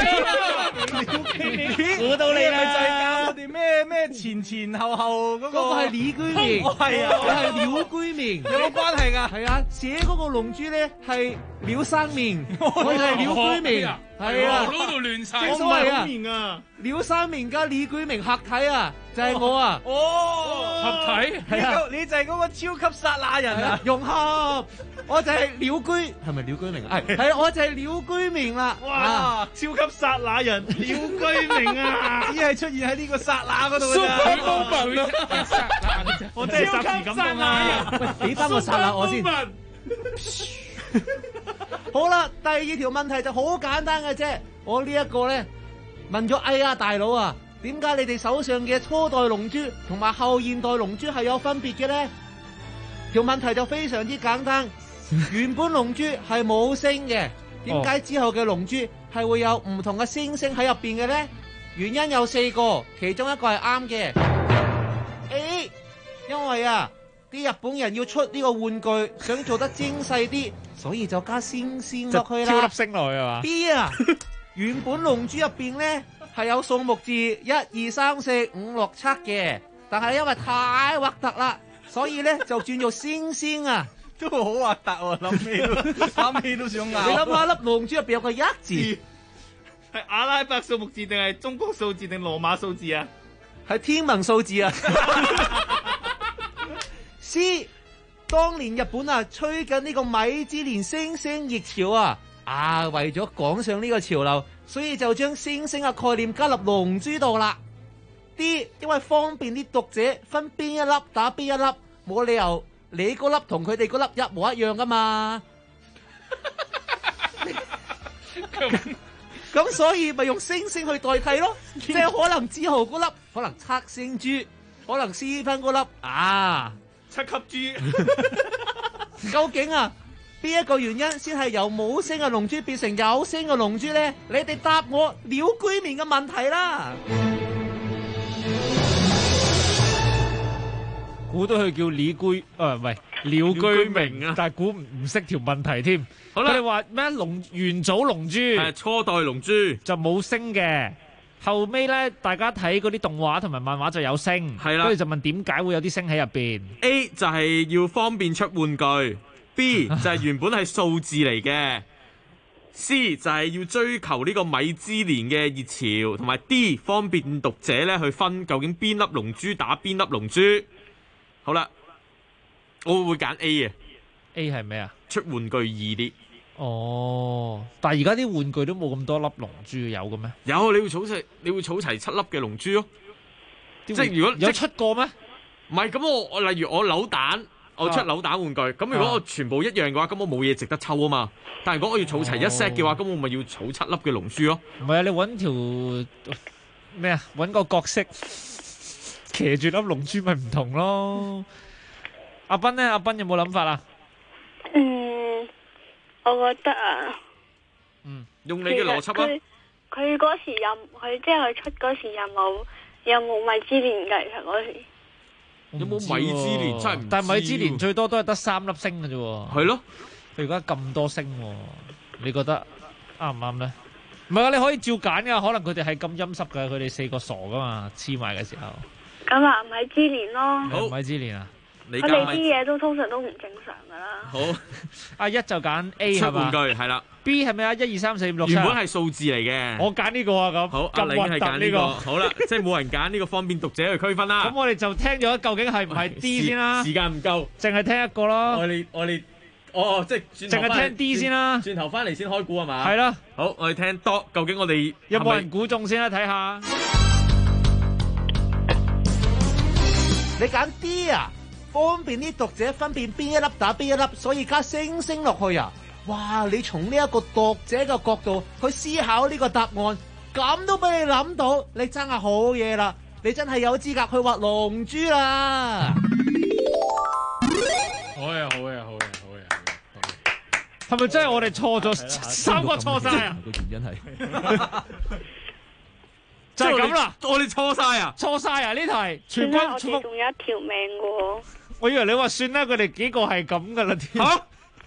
估到你啦，就係教我哋咩前後嗰個。 嗰個係李居明， 係啊， 我係廖居明， 有冇關係㗎？ 係啊，寫嗰個龍珠咧係廖生面，我就係廖居明，係啊， 腦度亂晒， 正所謂啊， 廖生面加李居明合體啊，就係我啊！ 合體係啊， 你就係嗰個超級剎那人啊！ 融合，我就係廖居，係咪廖居明啊？係，我就係廖居明啦！ 哇，超級剎那人廖居明啊，只係出現喺呢個剎那嗰度㗎咋。我真係霎時感動啊！ 喂，俾翻個剎那我先。好啦，第二條問題就好簡單嘅啫。我呢一個咧問咗，哎呀大佬啊，點解你哋手上嘅初代龍珠同埋後現代龍珠係有分別嘅咧？條問題就非常之簡單，原本龍珠係冇星嘅，點解之後嘅龍珠係會有唔同嘅星星喺入邊嘅咧？原因有4個，其中一個係啱嘅。A， 因為啊，啲日本人要出呢個玩具，想做得精細啲，所以就加星星落去啦。 超粒星落去係嘛 ？B 啊，原本龍珠入邊咧係有數目字1、2、3、4、5、6、7嘅，但係因為太核突啦，所以咧就轉做星星啊， 都好核突喎！諗起都想咬。 你諗下粒龍珠入邊有個1字， 係阿拉伯數目字定係中國數字定羅馬數字啊？ 係天文數字啊！C， 當年日本啊吹緊呢個米芝蓮星星熱潮啊，為咗趕上呢個潮流，所以就將星星嘅概念加入龍珠度啦。D， 因為方便啲讀者分邊一粒打邊一粒，冇理由你嗰粒同佢哋嗰粒一模一樣噶嘛。咁所以咪用星星去代替咯，即係可能志豪嗰粒可能七星珠，可能私分嗰粒七級珠。 究竟啊邊一個原因先係由冇星嘅龍珠變成有星嘅龍珠咧？你哋答我廖居明嘅問題啦。 估到佢叫李居，唔係廖居明啊，但係估唔識條問題添。好啦，佢哋話咩龍元祖龍珠係初代龍珠就冇星嘅，後尾咧大家睇嗰啲動畫同埋漫畫就有星， 係啦， 跟住就問點解會有啲星喺入邊。 A 就係要方便出玩具，B 就係原本係數字嚟嘅，C 就係要追求呢個米芝蓮嘅熱潮，同埋 D 方便讀者咧去分究竟邊粒龍珠打邊粒龍珠。好啦，我會揀 A 啊。 A 係咩啊？ 出玩具易啲。 哦，但係而家啲玩具都冇咁多粒龍珠，有嘅咩？ 有，你會儲齊7粒嘅龍珠咯。即係如果有出過咩？ 唔係咁，我例如我扭蛋，我出扭蛋玩具。咁如果我全部一樣嘅話，咁我冇嘢值得抽啊嘛。但係如果我要儲齊一 set 嘅話，咁我咪要儲7粒嘅龍珠咯。 唔係啊，你揾條咩啊？揾個角色騎住粒龍珠咪唔同咯。阿斌咧，阿斌有冇諗法啊？ 我覺得啊， 用你嘅邏輯啊。 佢嗰時佢即係佢出嗰時有冇米芝蓮㗎？其實嗰時有冇米芝蓮真係唔知。 但係米芝蓮最多都係得3粒星嘅啫喎。 係咯， 佢而家咁多星喎，你覺得啱唔啱咧？唔係啊，你可以照揀噶，可能佢哋係咁陰濕噶，佢哋4個傻噶嘛，黐埋嘅時候。 咁啊，米芝蓮咯。 好，米芝蓮啊。 我哋啲嘢都通常都唔正常噶啦。 好， 阿一就揀 A 係嘛？ 出玩具係啦。 B 係咪啊？1、2、3、4、5、6、7。 原本係數字嚟嘅。 我揀呢個啊咁。 好，阿玲係揀呢個。好啦，即係冇人揀呢個，方便讀者去區分啦。 咁我哋就聽咗究竟係唔係 D 先啦？ 時間唔夠， 淨係聽一個咯。 我哋即係淨係聽 D 先啦。 轉頭翻嚟先開估係嘛？ 係啦。 好，我哋聽多，究竟我哋有冇人估中先啦？睇下。 你揀 D 啊？方便啲讀者分辨邊一粒打邊一粒，所以加星星落去啊！哇！你從呢一個讀者嘅角度去思考呢個答案，咁都俾你諗到，你真係好嘢啦！你真係有資格去畫龍珠啦！ 好嘢，好嘢，好嘢，好嘢！ 係咪真係我哋錯咗三個錯晒啊？ 個原因係就係咁啦！ 我哋錯晒啊！ 錯晒啊！呢題全軍我哋仲有一條命嘅。 我以為你話算啦，佢哋幾個係咁噶啦，添。 嚇！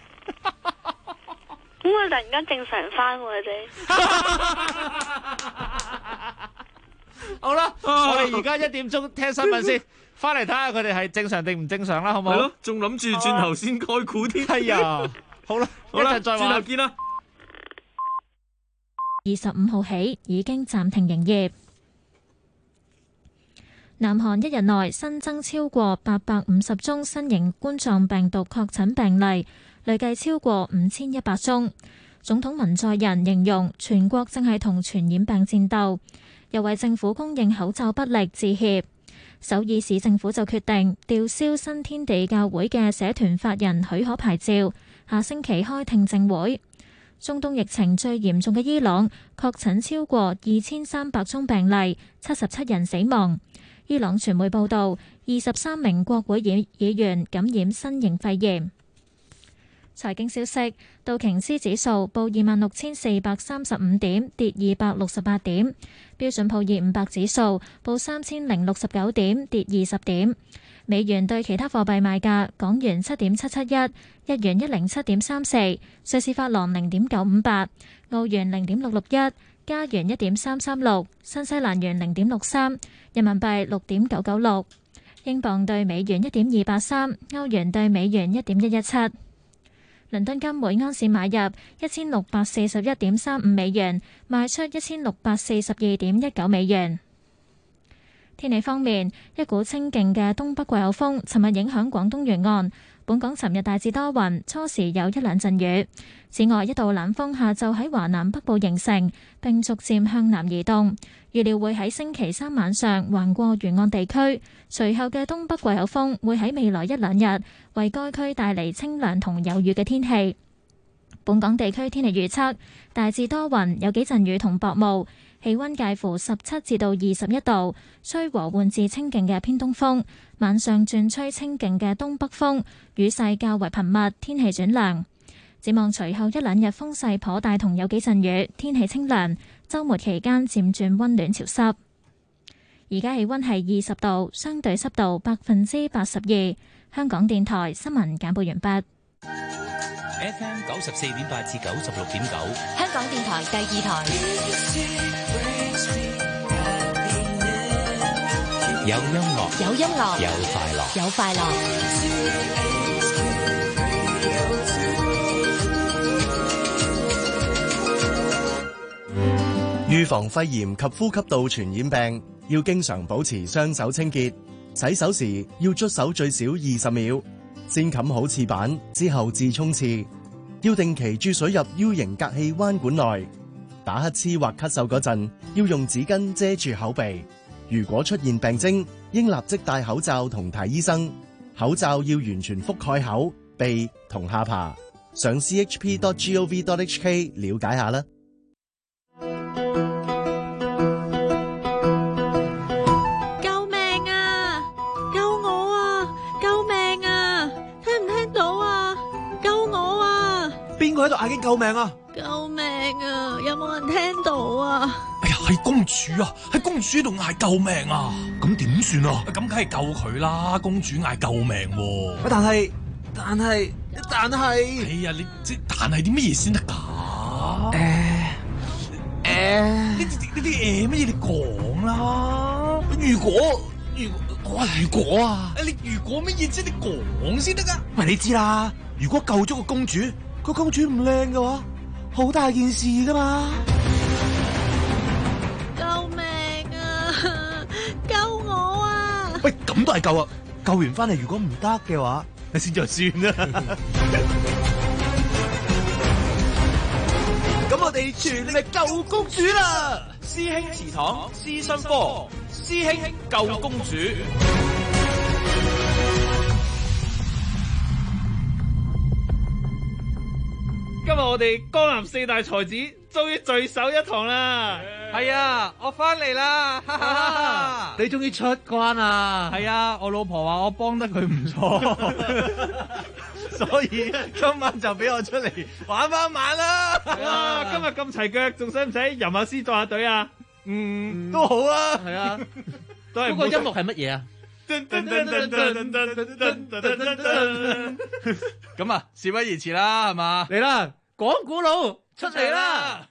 咁我突然間正常翻喎，你哋。 好啦，我哋而家1點鐘聽新聞先，翻嚟睇下佢哋係正常定唔正常啦，好唔好？ 係咯，仲諗住轉頭先開估添。 係啊，好啦， 好啦， 一陣再玩。 轉頭見啦。 25號起已經暫停營業。南韓一日內新增超過850宗新型冠狀病毒確診病例，累計超過5100宗。總統文在寅形容全國正係同傳染病戰鬥，又為政府供應口罩不力致歉。首爾市政府就決定吊銷新天地教會嘅社團法人許可牌照，下星期開聽證會。中東疫情最嚴重嘅伊朗確診超過2300宗病例，77人死亡。伊朗傳媒報道，23名國會議員感染新型肺炎。財經消息，道瓊斯指數報26,435點，跌268點；標準普爾500指數報3069點，跌20點。美元對其他貨幣賣價：港元7.771，日元107.34，瑞士法郎0.958，澳元0.661，加元1.336，新西蘭元0.63，人民幣6.996，英鎊對美元1.283，歐元對美元1.117。倫敦金每安士買入1641.35美元，賣出1642.19美元。天氣方面，一股清勁嘅東北季候風尋日影響廣東沿岸，本港尋日大致多雲，初時有一兩陣雨。此外，一道冷鋒下晝喺華南北部形成，並逐漸向南移動，預料會喺星期三晚上橫過沿岸地區。隨後嘅東北季候風會喺未來一兩日為該區帶嚟清涼同有雨嘅天氣。本港地區天氣預測大致多雲，有幾陣雨同薄霧，氣溫介乎17至到21度，吹和緩至清勁嘅偏東風，晚上轉吹清勁嘅東北風，雨勢較為頻密，天氣轉涼。展望隨後一兩日風勢頗大同有幾陣雨，天氣清涼，週末期間漸轉溫暖潮濕。而家氣溫係20度，相對濕度82%。香港電台新聞簡報完畢。 FM 94.8至96.9， 香港電台第2台。 有音樂， 有音樂， 有快樂， 有快樂。 預防肺炎及呼吸道傳染病，要經常保持雙手清潔。洗手時要捽手最少20秒，先冚好廁板之後至沖廁。要定期注水入 U 型隔氣彎管內。打乞嗤或咳嗽嗰陣，要用紙巾遮住口鼻。如果出現病徵，應立即戴口罩同睇醫生。口罩要完全覆蓋口、鼻同下巴。上 chp.gov.hk 了解下啦。 救命啊！救我啊！救命啊！聽唔聽到啊？救我啊！ 邊個喺度嗌緊救命啊？ 救命啊！有冇人聽到啊？ 哎呀，係公主啊！係公主喺度嗌救命啊！咁點算啊？咁梗係救佢啦！公主嗌救命喎。但係，哎呀，你即但係啲乜嘢先得㗎？呢啲乜嘢你講啦？如果我話如果啊，你如果乜嘢啫？你講先得噶。喂，你知啦，如果救咗個公主，個公主唔靚嘅話，好大件事噶嘛。 救命啊！救我啊！ 喂，咁都係救啊！救完翻嚟，如果唔得嘅話，你先就算啦。咁我哋全力救公主啦！ 師兄祠堂師生科，師兄救公主。 今日我哋江南四大才子終於聚首一堂啦！ 係啊，我翻嚟啦！哈哈，你終於出關啦！ 係啊，我老婆話我幫得佢唔錯，所以今晚就俾我出嚟玩翻晚啦！哇，今日咁齊腳，仲使唔使吟下詩作下隊啊？都好啊！係啊，都係。 嗰個音樂係乜嘢啊？ 咁啊，事不宜遲啦，係嘛？嚟啦，講古佬出嚟啦！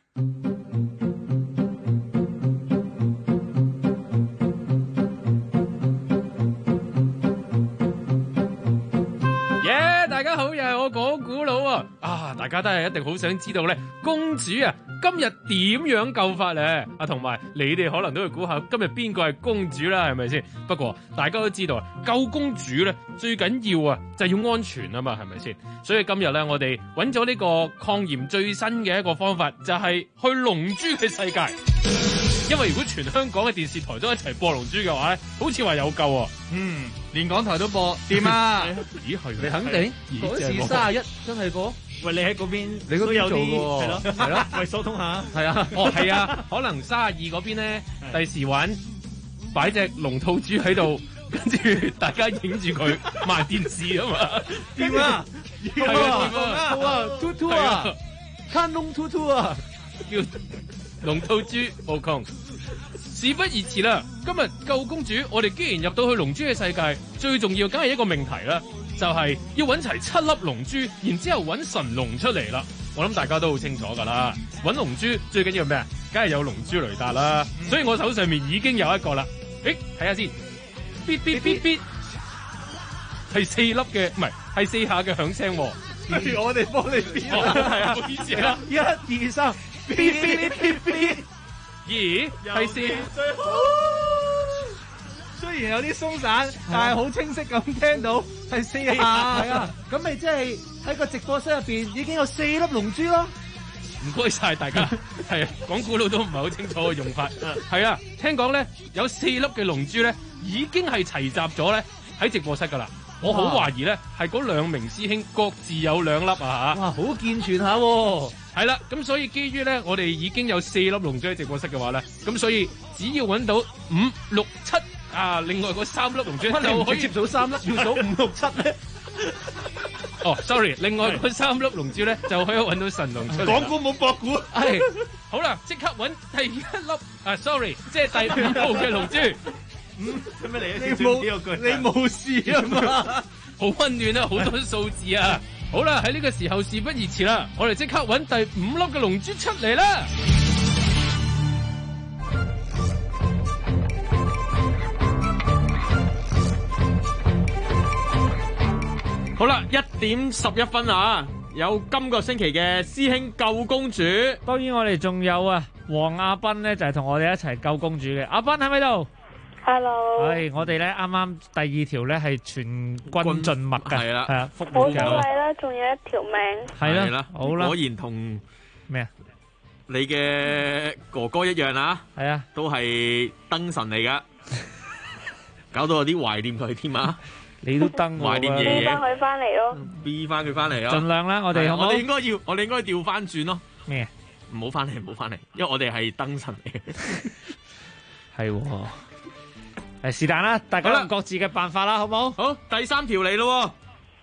耶！大家好，又係我講古佬啊！啊，大家都係一定好想知道咧，公主啊，今日點樣救法咧？啊，同埋你哋可能都會估下今日邊個係公主啦，係咪先？不過大家都知道啊，救公主咧最緊要啊就係要安全啊嘛，係咪先？所以今日咧我哋揾咗呢個抗炎最新嘅一個方法，就係去龍珠嘅世界。因為如果全香港嘅電視台都一齊播龍珠嘅話咧，好似話有救喎。連港台都播，掂啊？咦係？你肯定？嗰時31真係播？喂，你喺嗰邊，你都有啲係咯，係咯，喂，疏通下。係啊，哦係啊，可能32嗰邊咧，第時玩擺隻龍吐珠喺度，跟住大家影住佢賣電視啊嘛。掂啊！係啊，好啊，兔兔啊，看龍兔兔啊，叫龍吐珠無窮。事不宜遲啦，今日救公主，我哋既然入到去龍珠嘅世界，最重要梗係一個命題啦，就係要揾齊7粒龍珠，然之後揾神龍出嚟啦。我諗大家都好清楚㗎啦，揾龍珠最緊要咩啊？梗係有龍珠雷達啦。所以我手上面已經有一個啦。誒，睇下先，嗶嗶嗶嗶，係4粒嘅，唔係，係4下嘅響聲。不如我哋幫你嗶啦，係啊，唔好意思啦，1、2、3，嗶嗶嗶嗶。咦，係4最好。雖然有啲鬆散，但係好清晰咁聽到係4下。係啊，咁咪即係喺個直播室入邊已經有4粒龍珠咯。唔該晒大家，係啊，講古佬都唔係好清楚嘅用法。係啊，聽講咧有4粒嘅龍珠咧已經係齊集咗咧喺直播室噶啦。我好懷疑咧係嗰2名師兄各自有2粒啊嚇！哇，好健全下喎！係啦，咁所以基於咧我哋已經有4粒龍珠喺直播室嘅話咧，咁所以只要揾到5、6、7啊，另外嗰3粒龍珠就可以接到3粒，要到5、6、7咧。哦，sorry， 另外嗰3粒龍珠咧就可以揾到神龍出嚟。講古冇博古。係，好啦，即刻揾第1粒啊 ，sorry， 即係第5號嘅龍珠。做咩嚟啊？你冇事啊嘛？好溫暖啊，好多數字啊！好啦，喺呢個時候事不宜遲啦，我哋即刻揾第5粒嘅龍珠出嚟啦！好啦，1點11分啊！有今個星期嘅師兄救公主，當然我哋仲有啊，黃亞斌咧就係同我哋一齊救公主嘅。阿斌喺咪度？Hello，係我哋咧啱啱第2條咧係全軍盡墨嘅，係啦，係啊，復活嘅，冇所謂啦，仲有1條命，係啦，好啦，果然同咩啊？你嘅哥哥一樣啊，係啊，都係燈神嚟噶，搞到有啲懷念佢添啊！你都燈懷念爺爺，逼翻佢翻嚟咯，逼翻佢翻嚟咯，盡量啦，我哋我哋應該調翻轉咯，咩？唔好翻嚟，唔好翻嚟，因為我哋係燈神嚟嘅，係。係是但啦，大家用各自嘅辦法啦，好冇？好，第3條嚟咯，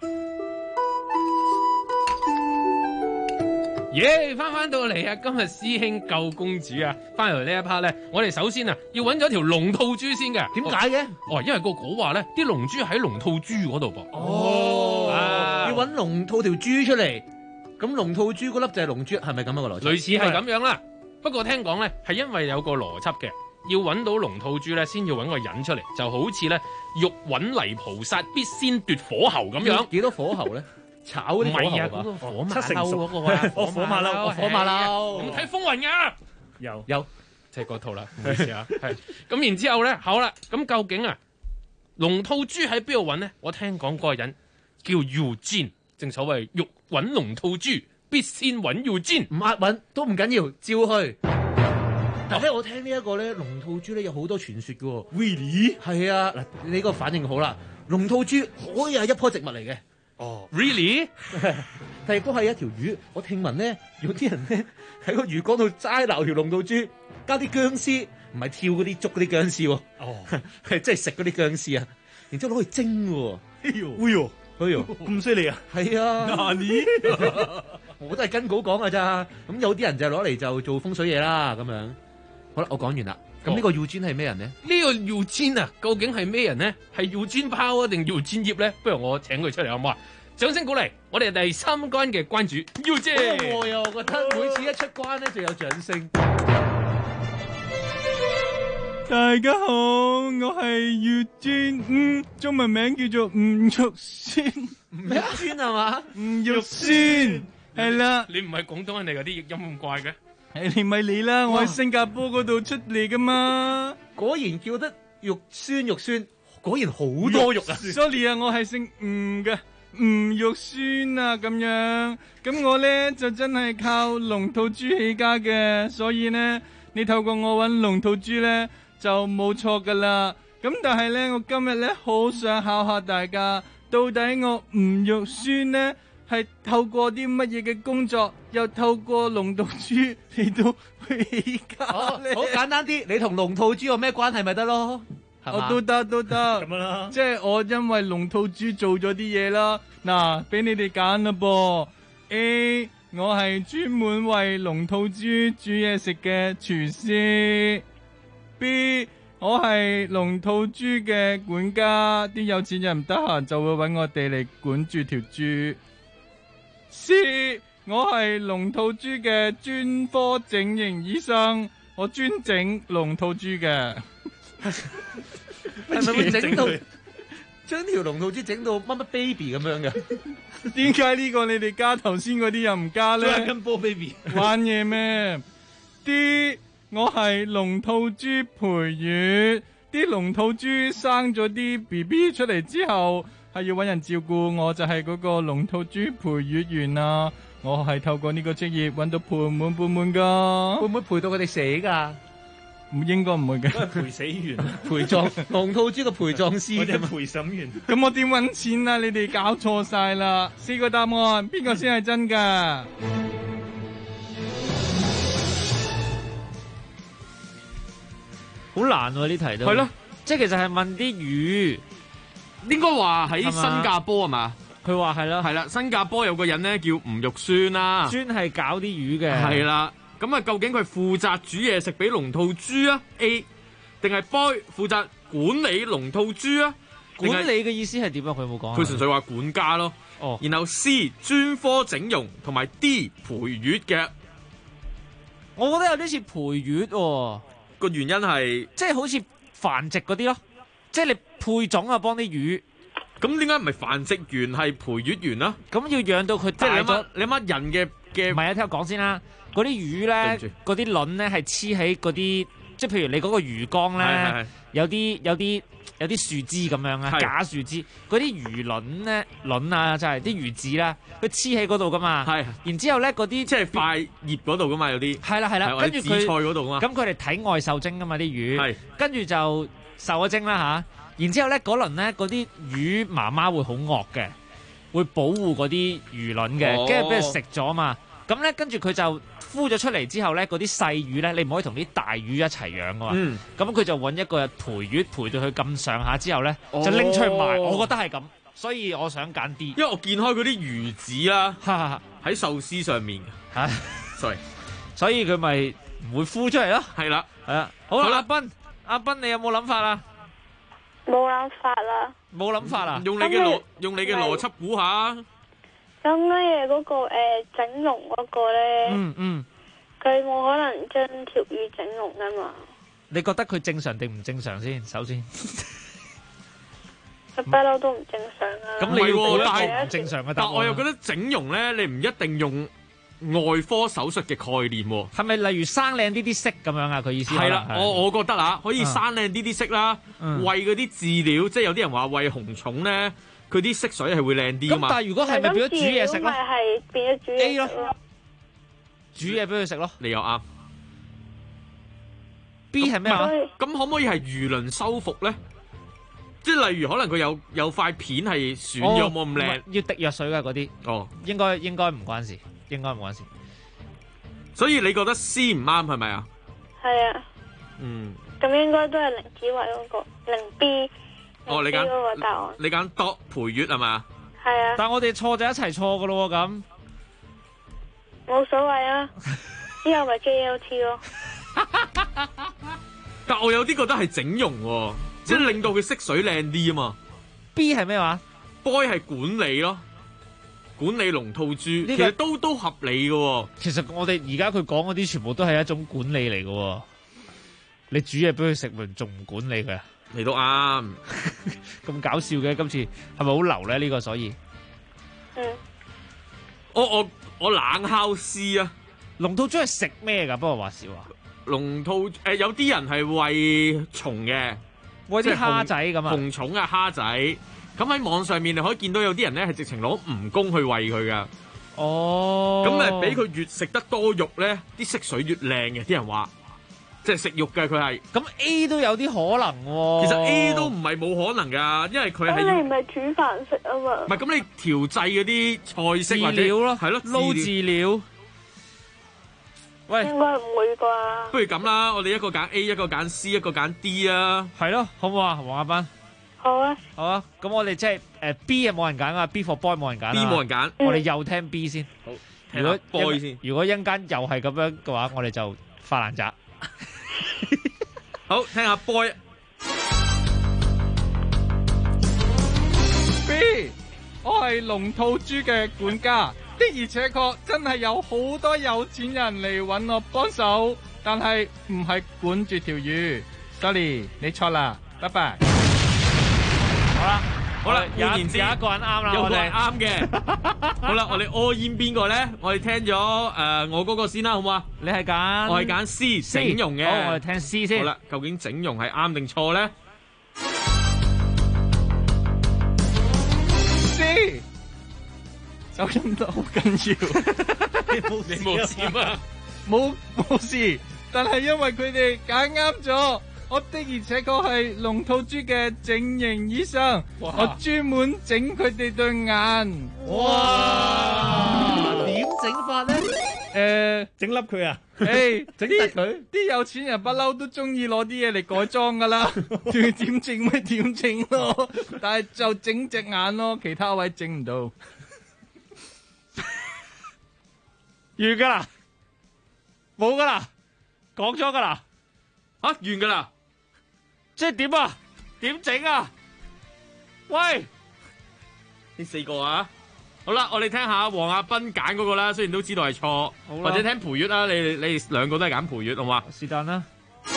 耶！翻到嚟啊，今日師兄救公主啊，翻嚟呢一 part 咧，我哋首先啊要揾咗條龍吐珠先嘅，點解嘅？哦，因為個稿話咧，啲龍珠喺龍吐珠嗰度噃。哦，要揾龍吐條珠出嚟，咁龍吐珠嗰粒就係龍珠，係咪咁樣個邏輯？類似係咁樣啦，不過聽講咧係因為有個邏輯嘅。 要揾到龍吐珠咧，先要揾個人出嚟，就好似咧欲揾泥菩薩，必先奪火候咁樣。 幾多火候咧？炒嗰啲火候啊？ 嗰個火馬 7成熟騮嗰個啊， 火馬騮，火馬騮。 咁睇風雲㗎？有，即係嗰套啦。唔好意思啊，係。咁然之後咧，好啦，咁究竟啊，龍吐珠喺邊度揾呢？我聽講嗰個人叫姚堅，正所謂欲揾龍吐珠，必先揾姚堅。 唔押韻都唔緊要，照去。但係咧，我聽呢一個咧，龍吐珠咧有好多傳說嘅喎。Really？ 係啊，嗱，你呢個反應好啦。龍吐珠可以係一棵植物嚟嘅。 哦 ，Really？ 但亦都係一條魚。我聽聞咧，有啲人咧喺個魚缸度齋撈條龍吐珠，加啲薑絲，唔係跳嗰啲捉嗰啲薑絲喎。哦，係真係食嗰啲薑絲啊，然之後攞去蒸喎。哎呦，咁犀利啊！係啊，我都係跟稿講㗎咋。咁有啲人就攞嚟就做風水嘢啦，咁樣。好啦，我講完啦。咁呢個耀尊係咩人呢？ 呢個耀尊啊，究竟係咩人呢？係耀尊拋啊，定耀尊葉咧？不如我請佢出嚟好唔好啊？掌聲鼓勵我哋第3關嘅關主耀姐。 我又覺得每次一出關咧就有掌聲。 大家好，我係耀尊，中文名叫做吳玉宣。 吳玉宣係嘛？ 吳玉宣係啦。 你唔係廣東人嚟㗎，啲譯音咁怪嘅。 你咪你啦，我喺新加坡嗰度出嚟噶嘛。 果然叫得肉酸，果然好多肉啊。 Sorry 啊，我係姓吳嘅，吳肉酸啊咁樣。咁我咧就真係靠龍吐珠起家嘅，所以呢，你透過我搵龍吐珠咧就冇錯噶啦。咁但係咧，我今日咧好想考下大家，到底我吳肉酸呢？係透過啲乜嘢嘅工作，又透過龍吐珠嚟到去起家咧？ 好簡單啲，你同龍吐珠有咩關係咪得咯？ 我都得咁樣啦。即係我因為龍吐珠做咗啲嘢啦。嗱，俾你哋揀啦噃。A， 我係專門為龍吐珠煮嘢食嘅廚師。B， 我係龍吐珠嘅管家，啲有錢人唔得閒就會揾我哋嚟管住條豬。C， 我係龍吐珠嘅專科整形醫生，我專整龍吐珠嘅。 係咪會整到將條龍吐珠整到乜乜 baby 咁樣嘅？ 點解呢個你哋加頭先嗰啲又唔加咧？ 都係跟波 baby 玩嘢咩？D， 我係龍吐珠陪月，啲龍吐珠生咗啲 BB 出嚟之後，係要搵人照顧，我就係嗰個龍吐珠陪月員啊！我係透過呢個職業搵到盆滿噶， 會唔會陪到佢哋死噶？ 應該唔會嘅， 陪死員、 陪葬龍吐珠嘅陪葬師， 或者陪審員。 咁我點搵錢啊？你哋搞錯晒啦！4個答案，邊個先係真噶？ 好難喎呢題都。 係咯， 即係其實係問啲魚。 應該話喺新加坡係嘛？ 佢話係啦， 係啦，新加坡有個人咧叫吳玉宣啦， 專係搞啲魚嘅。 係啦，咁啊，究竟佢負責煮嘢食俾龍吐珠啊 ？A 定係 B 負責管理龍吐珠啊？ 管理嘅意思係點啊？佢冇講。 佢純粹話管家咯。 哦。 然後 C 專科整容同埋 D 陪月嘅。 我覺得有啲似陪月喎。 個原因係即係好似繁殖嗰啲咯。即係你配種啊，幫啲魚。 咁點解唔係繁殖員係陪月員啦？ 咁要養到佢大咗。 你乜人嘅？ 唔係啊，聽我講先啦。嗰啲魚咧，嗰啲卵咧係黐喺嗰啲，即係譬如你嗰個魚缸咧，有啲樹枝咁樣啊，假樹枝。嗰啲魚卵啊，就係啲魚籽啦，佢黐喺嗰度噶嘛。係。然之後咧，嗰啲即係塊葉嗰度噶嘛，有啲。 係啦，跟住佢。 紫菜嗰度啊嘛。 咁佢哋體外受精噶嘛啲魚。係。跟住就受咗精啦吓。然之後咧，嗰輪咧，嗰啲魚媽媽會好惡嘅，會保護嗰啲魚卵嘅，跟住俾佢食咗嘛。咁咧，跟住佢就孵咗出嚟之後咧，嗰啲細魚咧，你唔可以同啲大魚一齊養噶嘛。咁佢就揾一個陪月陪到佢咁上下之後咧，就拎出去賣。我覺得係咁，所以我想揀啲。 因為我見開嗰啲魚子啦，喺壽司上面嘅。sorry， 所以佢咪唔會孵出嚟咯。 係啦， 係啊。好啦，阿斌，你有冇諗法啊？ 冇諗法啦， 冇諗法啦， 用你嘅邏輯估下。 咁咧嗰個整容嗰個咧，佢冇可能將條魚整容啊嘛。 你覺得佢正常定唔正常先？首先， 不嬲都唔正常啊。 咁你要但係唔正常嘅答案。 但我又覺得整容咧，你唔一定用外科手術嘅概念喎。 係咪例如生靚啲色咁樣啊？佢意思係啦，我覺得啊，可以生靚啲色啦，餵嗰啲飼料，即係有啲人話餵紅蟲咧，佢啲色水係會靚啲㗎嘛。 咁但係如果係咪變咗煮嘢食咧？ 係變咗煮嘢食咯。 煮嘢俾佢食咯。 你又啱。 B 係咩話？ 咁可唔可以係魚鱗修復咧？即係例如可能佢有塊片係損咗冇咁靚， 要滴藥水㗎嗰啲。 哦， 應該唔關事，應該唔關事。 所以你覺得 C 唔啱係咪啊？ 係啊。 嗯。 咁應該都係凌子維嗰個零 B。 哦，你揀嗰個答案。 你揀多培月係嘛？ 係啊。 但係我哋錯就一齊錯㗎咯喎，咁。 冇所謂啊，之後咪 JLT 咯。 但我有啲覺得係整容喎，即係令到佢色水靚啲啊嘛。 B 係咩話 ？Boy 係管理咯，管理龍吐珠，其實都合理嘅喎。 其實我哋而家佢講嗰啲全部都係一種管理嚟嘅喎。你煮嘢俾佢食，咪仲唔管理佢啊？ 你都啱， 咁搞笑嘅今次係咪好流咧？呢個所以， 我冷烤絲啊！ 龍吐珠係食咩㗎？不過話時話， 龍吐有啲人係餵蟲嘅， 餵啲蝦仔咁啊， 紅蟲啊蝦仔。咁喺網上面你可以見到有啲人咧係直情攞蜈蚣去餵佢噶。 哦， 咁俾佢越食得多肉咧，啲色水越靚嘅。啲人話，即係食肉嘅佢係。 咁 A 都有啲可能喎。 其實 A 都唔係冇可能㗎，因為佢係。 你唔係煮飯食啊嘛？ 唔係咁，你調製嗰啲菜式或者料咯， 係咯， 撈飼料。喂， 應該唔會啩？ 不如咁啦，我哋一個揀 A，一個揀 C，一個揀 D 啊。 係咯，好唔好啊，黃亞斌？ 好啊， 好啊。咁我哋即係B 係冇人揀啊 ，B for boy 冇人揀 ，B 冇人揀。 我哋又聽 B 先。 好， 如果 boy 先。 如果一陣間又係咁樣嘅話，我哋就發爛渣。 好，聽下 boy。 B，我係龍吐珠嘅管家。的而且確真係有好多有錢人嚟揾我幫手，但係唔係管住條魚。Sorry， 你錯啦，拜拜。 好啦， 有一個人啱啦， 有個人啱嘅。好啦，我哋 all in 邊個咧？我哋聽咗我嗰個先啦，好唔好啊？ 你係揀？ 我係揀 C 整容嘅。 好，我哋聽 C 先。 好啦，究竟整容係啱定錯咧 ？C。走音得好緊要， 你冇事啊？ 冇事，但係因為佢哋揀啱咗，我的而且確係龍吐珠嘅整形醫生，我專門整佢哋對眼。 哇！點整法咧？整凹佢啊？整凸佢？ 啲有錢人不嬲都中意攞啲嘢嚟改裝噶啦，點整咪點整咯，但係就整隻眼咯，其他位整唔到。 完噶啦，冇噶啦，講咗噶啦， 完噶啦， 即係點啊？點整啊？喂， 呢四個啊，好啦，我哋聽下黃亞斌揀嗰個啦，雖然都知道係錯，或者聽培月啦，你兩個都係揀培月好嘛？ 是但啦。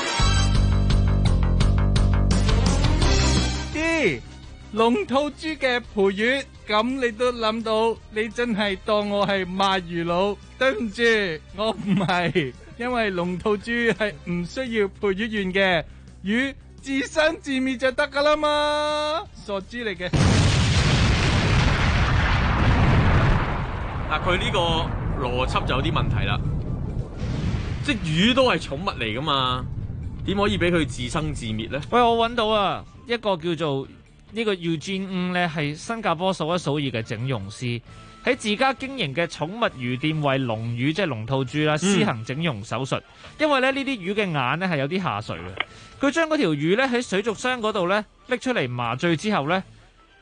D，龍吐珠嘅培月，咁你都諗到，你真係當我係賣魚佬。對唔住，我唔係，因為龍吐珠係唔需要培育員嘅，魚自生自滅就得噶啦嘛，傻豬嚟嘅。 嗱，佢呢個邏輯就有啲問題啦，即係魚都係寵物嚟噶嘛，點可以俾佢自生自滅咧？ 喂，我揾到啊，一個叫做呢個 Eugene 咧，係新加坡數一數二嘅整容師。喺自家經營嘅寵物魚店為龍魚，即係龍吐珠啦，施行整容手術。因為咧呢啲魚嘅眼咧係有啲下垂嘅，佢將嗰條魚咧喺水族箱嗰度咧拎出嚟麻醉之後咧，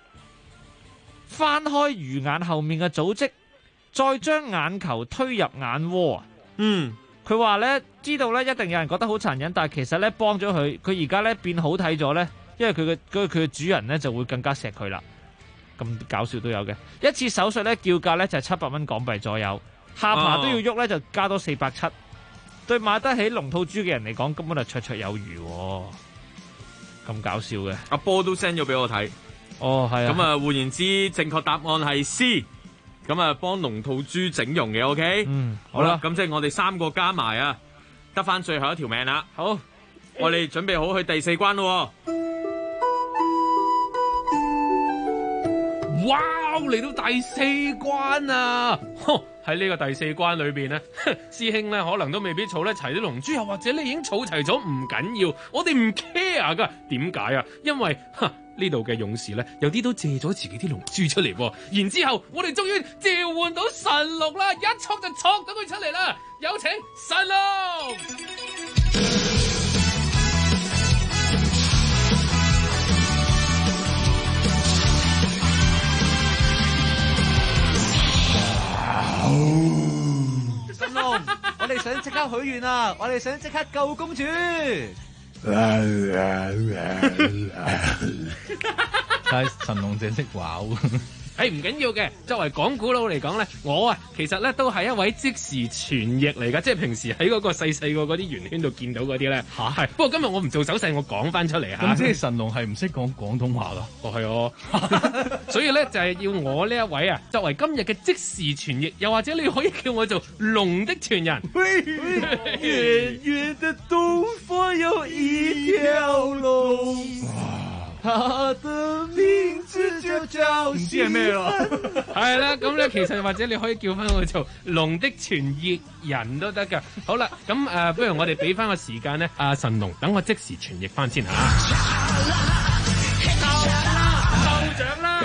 翻開魚眼後面嘅組織，再將眼球推入眼窩啊。佢話咧知道咧一定有人覺得好殘忍，但係其實咧幫咗佢，佢而家咧變好睇咗咧，因為佢嘅主人咧就會更加錫佢啦。咁搞笑都有嘅，一次手術咧叫價咧就係700蚊港幣左右，下巴都要喐咧就加多470。 對買得起龍吐珠嘅人嚟講，根本係綽綽有餘喎。咁搞笑嘅， 阿波都 send 咗俾我睇。 哦，係啊。 咁啊，換言之，正確答案係 C。咁啊，幫龍吐珠整容嘅 ，OK。好啦，咁即係我哋3個加埋啊，得翻最後一條命啦。好，我哋準備好去第4關咯。 哇！嚟到第4關啊！喺呢個第4關裏邊咧，師兄咧可能都未必儲得齊啲龍珠，又或者你已經儲齊咗，唔緊要，我哋唔 care 噶。點解啊？因為呢度嘅勇士咧，有啲都借咗自己啲龍珠出嚟，然之後我哋終於召喚到神龍啦，一戳就戳到佢出嚟啦！有請神龍！ 神龍，我哋想即刻許願啊！我哋想即刻救公主。 但係神龍淨識話唔緊要嘅，作為講古佬嚟講咧，我其實咧都係一位即時傳譯嚟噶，即係平時喺嗰個細個嗰啲圓圈度見到嗰啲咧。係，不過今日我唔做手勢，我講翻出嚟嚇。 咁即係神龍係唔識講廣東話噶？ 係所以咧就係要我呢一位啊，作為今日嘅即時傳譯，又或者你可以叫我做龍的傳人。 遠遠的東方有一條龍。他的名字就叫，唔知係咩咯？ 係啦，咁咧其實或者你可以叫翻我做龍的傳譯人都得噶。好啦，咁不如我哋俾翻個時間咧，阿神龍等我即時傳譯翻先嚇。收獎啦！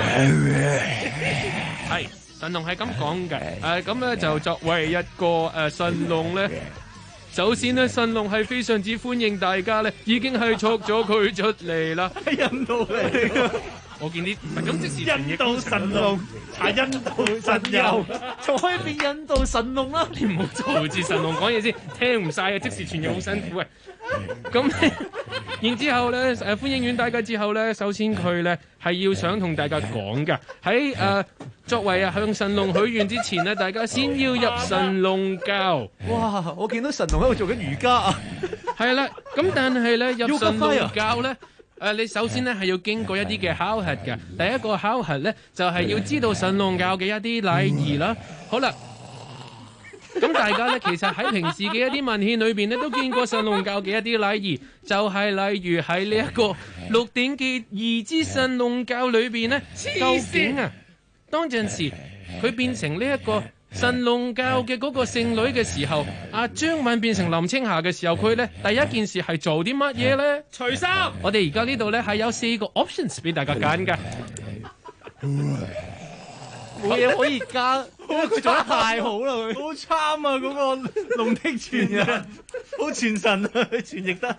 係神龍係咁講嘅，咁咧就作為一個神龍咧。首先咧，神龍係非常之歡迎大家咧，已經係戳咗佢出嚟啦。 係印度嚟嘅， 我見啲咁即時印度神龍，係印度神遊，就可以變印度神龍啦。 你唔好嘈住神龍講嘢先，聽唔晒啊！即時傳譯好辛苦啊！咁然之後咧，歡迎完大家之後咧，首先佢咧係要想同大家講㗎，喺作為向神龍許願之前咧，大家先要入神龍教。 哇！我見到神龍喺度做緊瑜伽啊！ 係啦，咁但係咧入神龍教咧，你首先咧係要經過一啲嘅考核嘅。第一個考核咧就係要知道神龍教嘅一啲禮儀啦。好啦。咁大家咧，其實喺平時嘅一啲文獻裏邊咧，都見過神龍教嘅一啲禮儀，就係例如喺呢一個《鹿鼎記》二之神龍教裏邊咧，究竟當陣時佢變成呢一個神龍教嘅嗰個聖女嘅時候，阿張敏變成林青霞嘅時候，佢咧第一件事係做啲乜嘢咧？除衫。我哋而家呢度咧係有4個 options 俾大家揀㗎。 冇嘢可以加，因為佢做得太好啦，佢好參啊！嗰個龍的傳人，好傳神啊！佢傳譯得，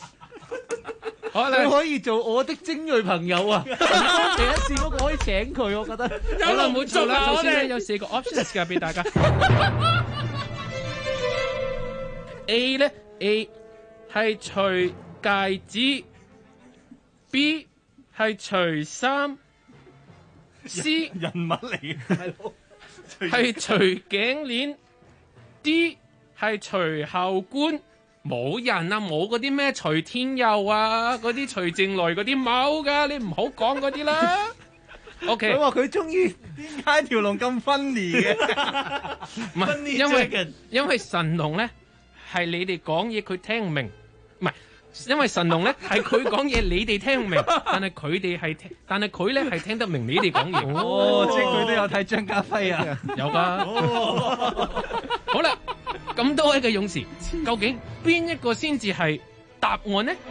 佢可以做我的精鋭朋友啊！第一次嗰個可以請佢，我覺得。 好啦，唔好做啦，首先咧有4個 options 㗎俾大家。A 咧 A 係除戒指 ，B 係除衫。C 人物嚟嘅， 係除頸鏈 ，D 係除後冠，冇人啊，冇嗰啲咩除天佑啊，嗰啲除靜來嗰啲冇噶，你唔好講嗰啲啦。OK， 佢話佢中意點解條龍咁funny嘅？ 唔係，因為神龍咧係你哋講嘢佢聽唔明，唔係。因為神龍咧係佢講嘢，你哋聽唔明，但係佢咧係聽得明你哋講嘢。 哦，即係佢都有睇張家輝啊， 有噶。好啦，咁多位嘅勇士，究竟邊一個先至係答案呢？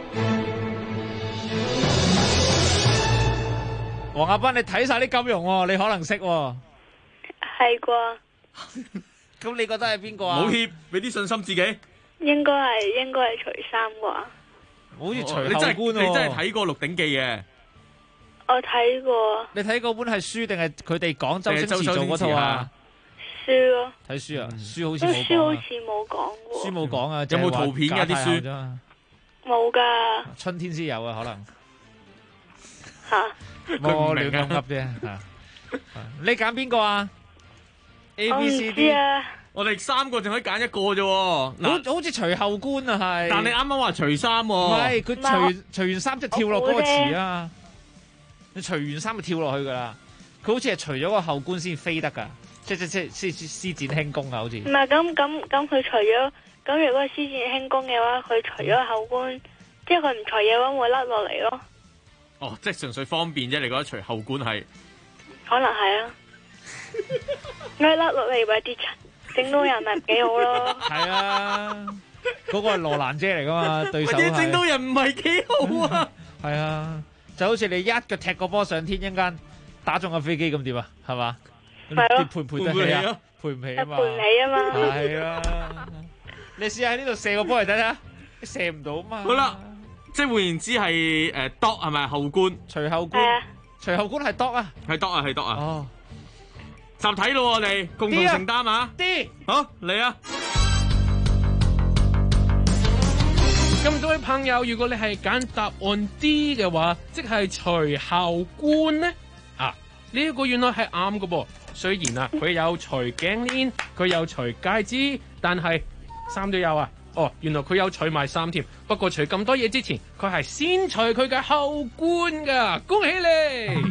黃亞斌，你睇晒啲金庸喎，你可能識喎。 係啩？ 咁你覺得係邊個啊？ 冇怯，俾啲信心自己。 應該係除衫啩。 好似除後官喎，你真係睇過《鹿鼎記》嘅？ 我睇過。 你睇嗰本係書定係佢哋講周星馳做嗰套啊？ 書咯。 睇書啊？書好似冇講。 書好似冇講過。 書冇講啊？ 有冇圖片嘅啲書？ 冇噶。 春天先有啊，可能。 吓。 我亂咁噏啫吓。你揀邊個啊？A、B、C、D。 我哋3個仲可以揀一個啫。 好似除後冠啊，係。 但你啱啱話除衫喎。 唔係，佢除完衫就跳落嗰個池啊！你除完衫就跳落去噶啦。佢好似係除咗個後冠先飛得㗎，即施展輕功啊，好似。唔係咁佢除咗，咁如果施展輕功嘅話，佢除咗後冠，即係佢唔除嘅話會甩落嚟咯。 哦，即係純粹方便啫，你覺得除後冠係？ 可能係啊，甩落嚟咪跌親，整到人咪幾好咯。 係啊，嗰個係羅蘭姐嚟噶嘛，對手係。 整到人唔係幾好啊。 係啊，就好似你一腳踢個波上天，一間打中架飛機咁點啊？係嘛？ 係咯， 賠唔賠得起啊？賠唔起啊嘛？ 賠唔起啊嘛？ 係啊，你試下喺呢度射個波嚟睇睇，射唔到嘛？ 好啦，即係換言之係度係咪後冠？ 除後冠，除後冠係度啊？ 係度啊，係度啊。 哦， 集體咯，我哋共同承擔啊 ！D， 好嚟啊！ 咁多位朋友，如果你係揀答案 D 嘅話，即係除後冠呢？啊，呢一個原來係啱嘅噃。雖然啊，佢有除頸鏈，佢有除戒指，但係衫都有啊。哦，原來佢有除埋衫添。不過除咁多嘢之前，佢係先除佢嘅後冠噶。恭喜你！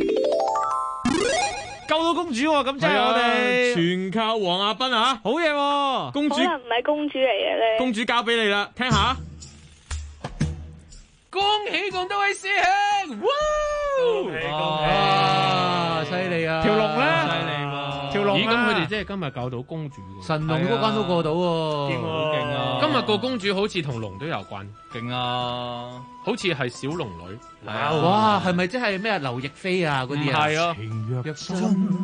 救到公主喎，咁即係我哋全靠黃亞斌啊！ 好嘢喎， 公主可能唔係公主嚟嘅咧。 公主交俾你啦，聽下。 恭喜咁多位師兄！哇！ 哇！犀利啊！ 條龍咧， 犀利喎！ 條龍，咦？咁佢哋即係今日教到公主喎， 神龍嗰關都過到喎， 勁喎！ 啊！ 今日個公主好似同龍都有關， 勁啊！ 好似係小龍女。 哇！係咪即係咩劉亦菲啊嗰啲啊？ 係啊！ 情若真，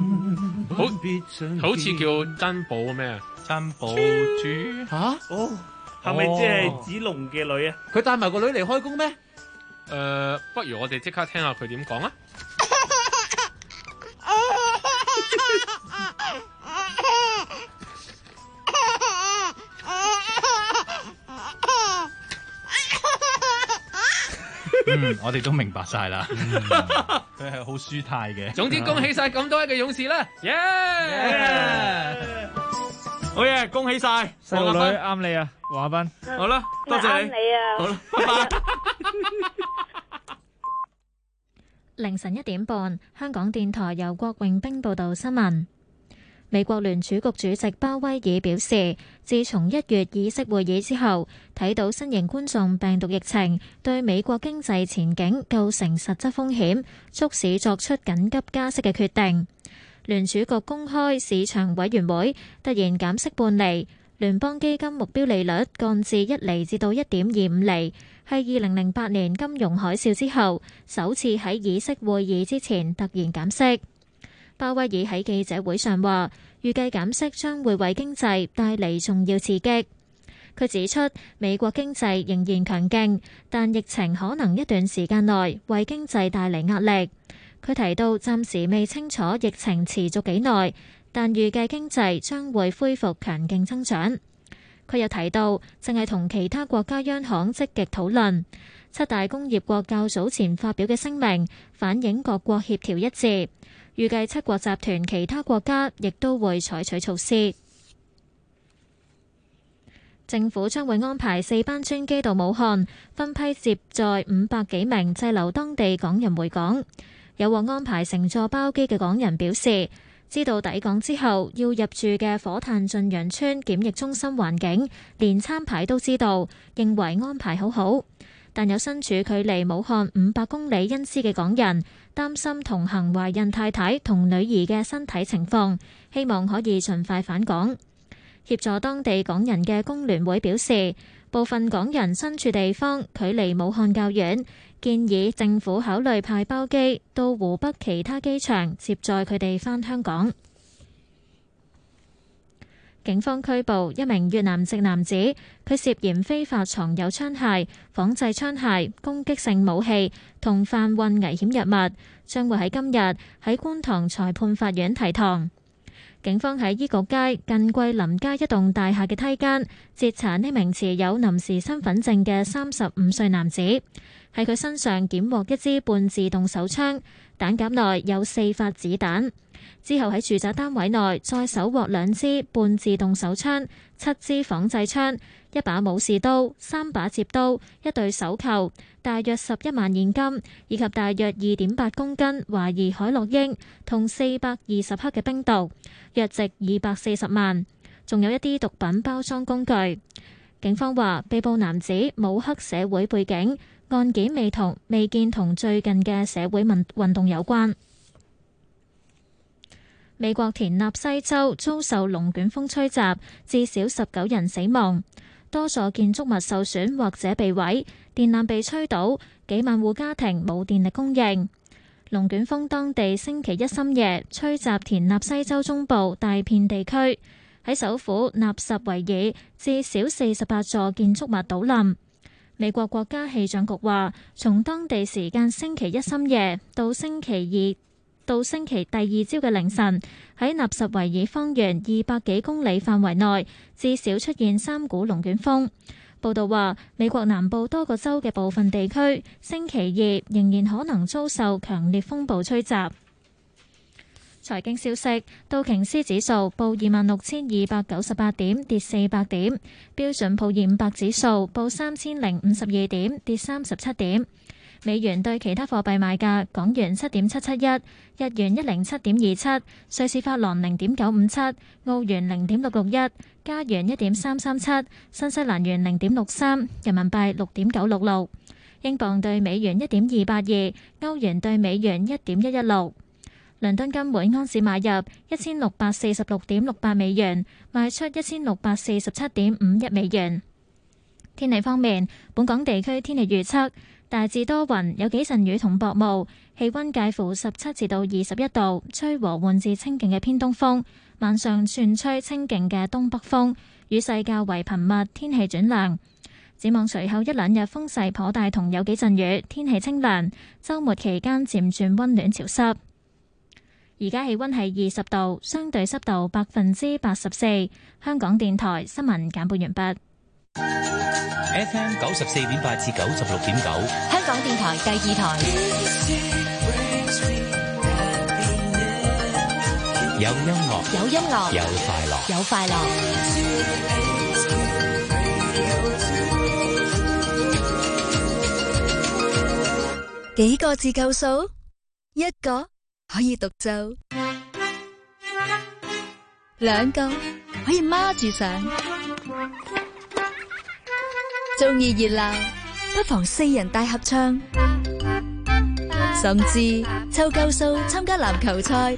好似叫珍寶咩啊？ 珍寶珠吓？ 哦，係咪即係子龍嘅女啊？ 佢帶埋個女嚟開工咩？ 不如我哋即刻聽下佢點講啊！ 我哋都明白晒啦。佢係好舒泰嘅。 總之恭喜晒咁多位嘅勇士啦！耶！ 好嘢，恭喜晒！ 細路女啱你啊，黃亞斌。 好啦，多謝你。 啱你啊！ 好啦，拜拜。 凌晨1點半，香港電台由郭永兵報道新聞。美國聯儲局主席鮑威爾表示，自從1月議息會議之後，睇到新型冠狀病毒疫情對美國經濟前景構成實質風險，促使作出緊急加息嘅決定。聯儲局公開市場委員會突然減息半厘，聯邦基金目標利率降至1厘至到1.25厘，係2008年金融海嘯之後首次喺議息會議之前突然減息。鮑威爾喺記者會上話，預計減息將會為經濟帶嚟重要刺激。佢指出，美國經濟仍然強勁，但疫情可能一段時間內為經濟帶嚟壓力。佢提到，暫時未清楚疫情持續幾耐，但預計經濟將會恢復強勁增長。佢又提到，正係同其他國家央行積極討論。7大工業國較早前發表嘅聲明反映各國協調一致。預計7國集團其他國家亦都會採取措施。政府將會安排4班專機到武漢，分批接載500幾名滯留當地港人回港。有獲安排乘坐包機嘅港人表示，知道抵港之後要入住嘅火炭駿洋邨檢疫中心環境，連餐牌都知道，認為安排好好。但有身處距離武漢500公里恩施嘅港人擔心同行懷孕太太同女兒嘅身體情況，希望可以盡快返港。協助當地港人嘅工聯會表示，部分港人身處地方距離武漢較遠，建議政府考慮派包機到湖北其他機場接載佢哋返香港。警方拘捕一名越南籍男子，佢涉嫌非法藏有槍械、仿製槍械、攻擊性武器同販運危險藥物，將會喺今日喺觀塘裁判法院提堂。 警方喺醫局街近桂林街一棟大廈嘅梯間截查呢名持有臨時身份證嘅35歲男子，喺佢身上檢獲一支半自動手槍，彈夾內有4發子彈。之後喺住宅單位內再搜獲2支半自動手槍、7支仿製槍、1把武士刀、3把摺刀、1對手扣、大約11萬現金，以及大約2.8公斤懷疑海洛因同420克嘅冰毒，約值240萬，仲有一啲毒品包裝工具。警方話，被捕男子冇黑社會背景，案件未見同最近嘅社會運動有關。美國田納西州遭受龍捲風吹襲，至少19人死亡，多座建築物受損或者被毀，電纜被吹倒，幾萬戶家庭冇電力供應。龍捲風當地星期一深夜吹襲田納西州中部大片地區，喺首府納什維爾至少48座建築物倒冧。美國國家氣象局話，從當地時間星期一深夜到星期第二朝嘅凌晨，喺納什維爾方圓200幾公里範圍內，至少出現3股龍捲風。報道話，美國南部多個州嘅部分地區星期二仍然可能遭受強烈風暴吹襲。財經消息，道瓊斯指數報26,298點，跌400點；標準普爾500指數報3,052點，跌37點。美元對其他貨幣賣價：港元7.771，日元107.27，瑞士法郎0.957，澳元0.661，加元1.337，新西蘭元0.63，人民幣6.966，英鎊對美元1.282，歐元對美元1.116。倫敦金每安士買入1646.68美元，賣出1647.51美元。天氣方面，本港地區天氣預測大致多雲，有幾陣雨同薄霧，氣溫介乎17至到21度，吹和緩至清勁嘅偏東風，晚上轉吹清勁嘅東北風，雨勢較為頻密，天氣轉涼。展望隨後一兩日風勢頗大，同有幾陣雨，天氣清涼。週末期間漸轉溫暖潮濕。而家氣溫係20度，相對濕度84%。香港電台新聞簡報完畢。 FM 94.8至96.9， 香港電台第二台。 有音樂， 有音樂， 有快樂， 有快樂。 幾個字夠數？一個可以獨奏，兩個可以孖住上。鍾意熱鬧，不妨4人大合唱，甚至湊夠數參加籃球賽。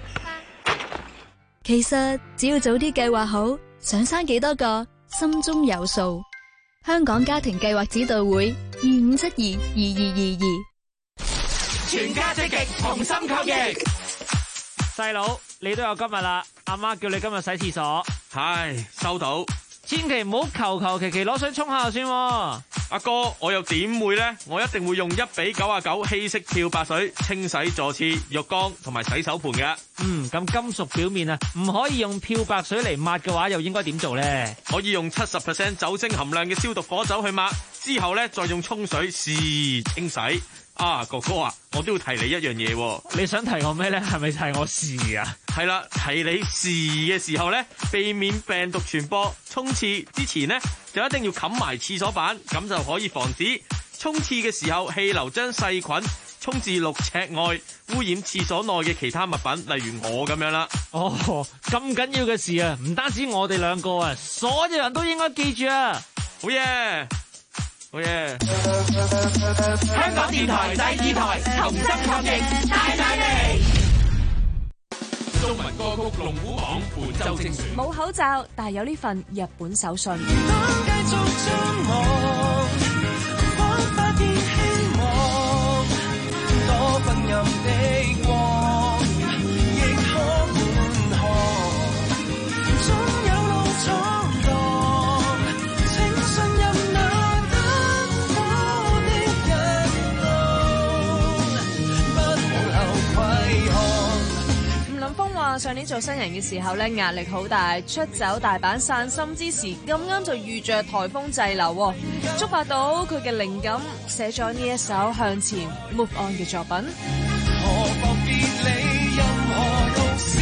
其實只要早啲計劃好，想生幾多個，心中有數。香港家庭計劃指導會25722222。 全家積極，同心抗疫。 細佬，你都有今日啦，阿媽叫你今日洗廁所。 係，收到。 千祈唔好求其攞水沖下先。 阿哥，我又點會呢？我一定會用1:99稀釋漂白水清洗座廁、浴缸同埋洗手盆嘅。 咁金屬表面啊，唔可以用漂白水嚟抹嘅話，又應該點做呢？ 可以用70% 酒精含量嘅消毒火酒去抹，之後呢，再用沖水試清洗。哥哥啊，我都要提你一樣嘢。 你想提我咩呢？係咪提我試啊？ 係啦，提你試嘅時候呢，避免病毒傳播，沖廁之前呢，就一定要冚埋廁所板，咁就可以防止沖廁嘅時候氣流將細菌沖至6尺外，污染廁所內嘅其他物品，例如我咁樣啦。 咁緊要嘅事啊，唔單止我哋兩個啊，所有人都應該記住啊！ 好嘢！好嘢！ 香港電台第二台，同心抗疫，大大力！中文歌曲龍虎榜本周精選。 冇口罩，但係有呢份日本手信。 話上年做新人嘅時候咧，壓力好大，出走大阪散心之時，咁啱就遇着颱風滯留，觸發到佢嘅靈感，寫咗呢一首向前 move on 嘅作品。 何妨別理任何路線，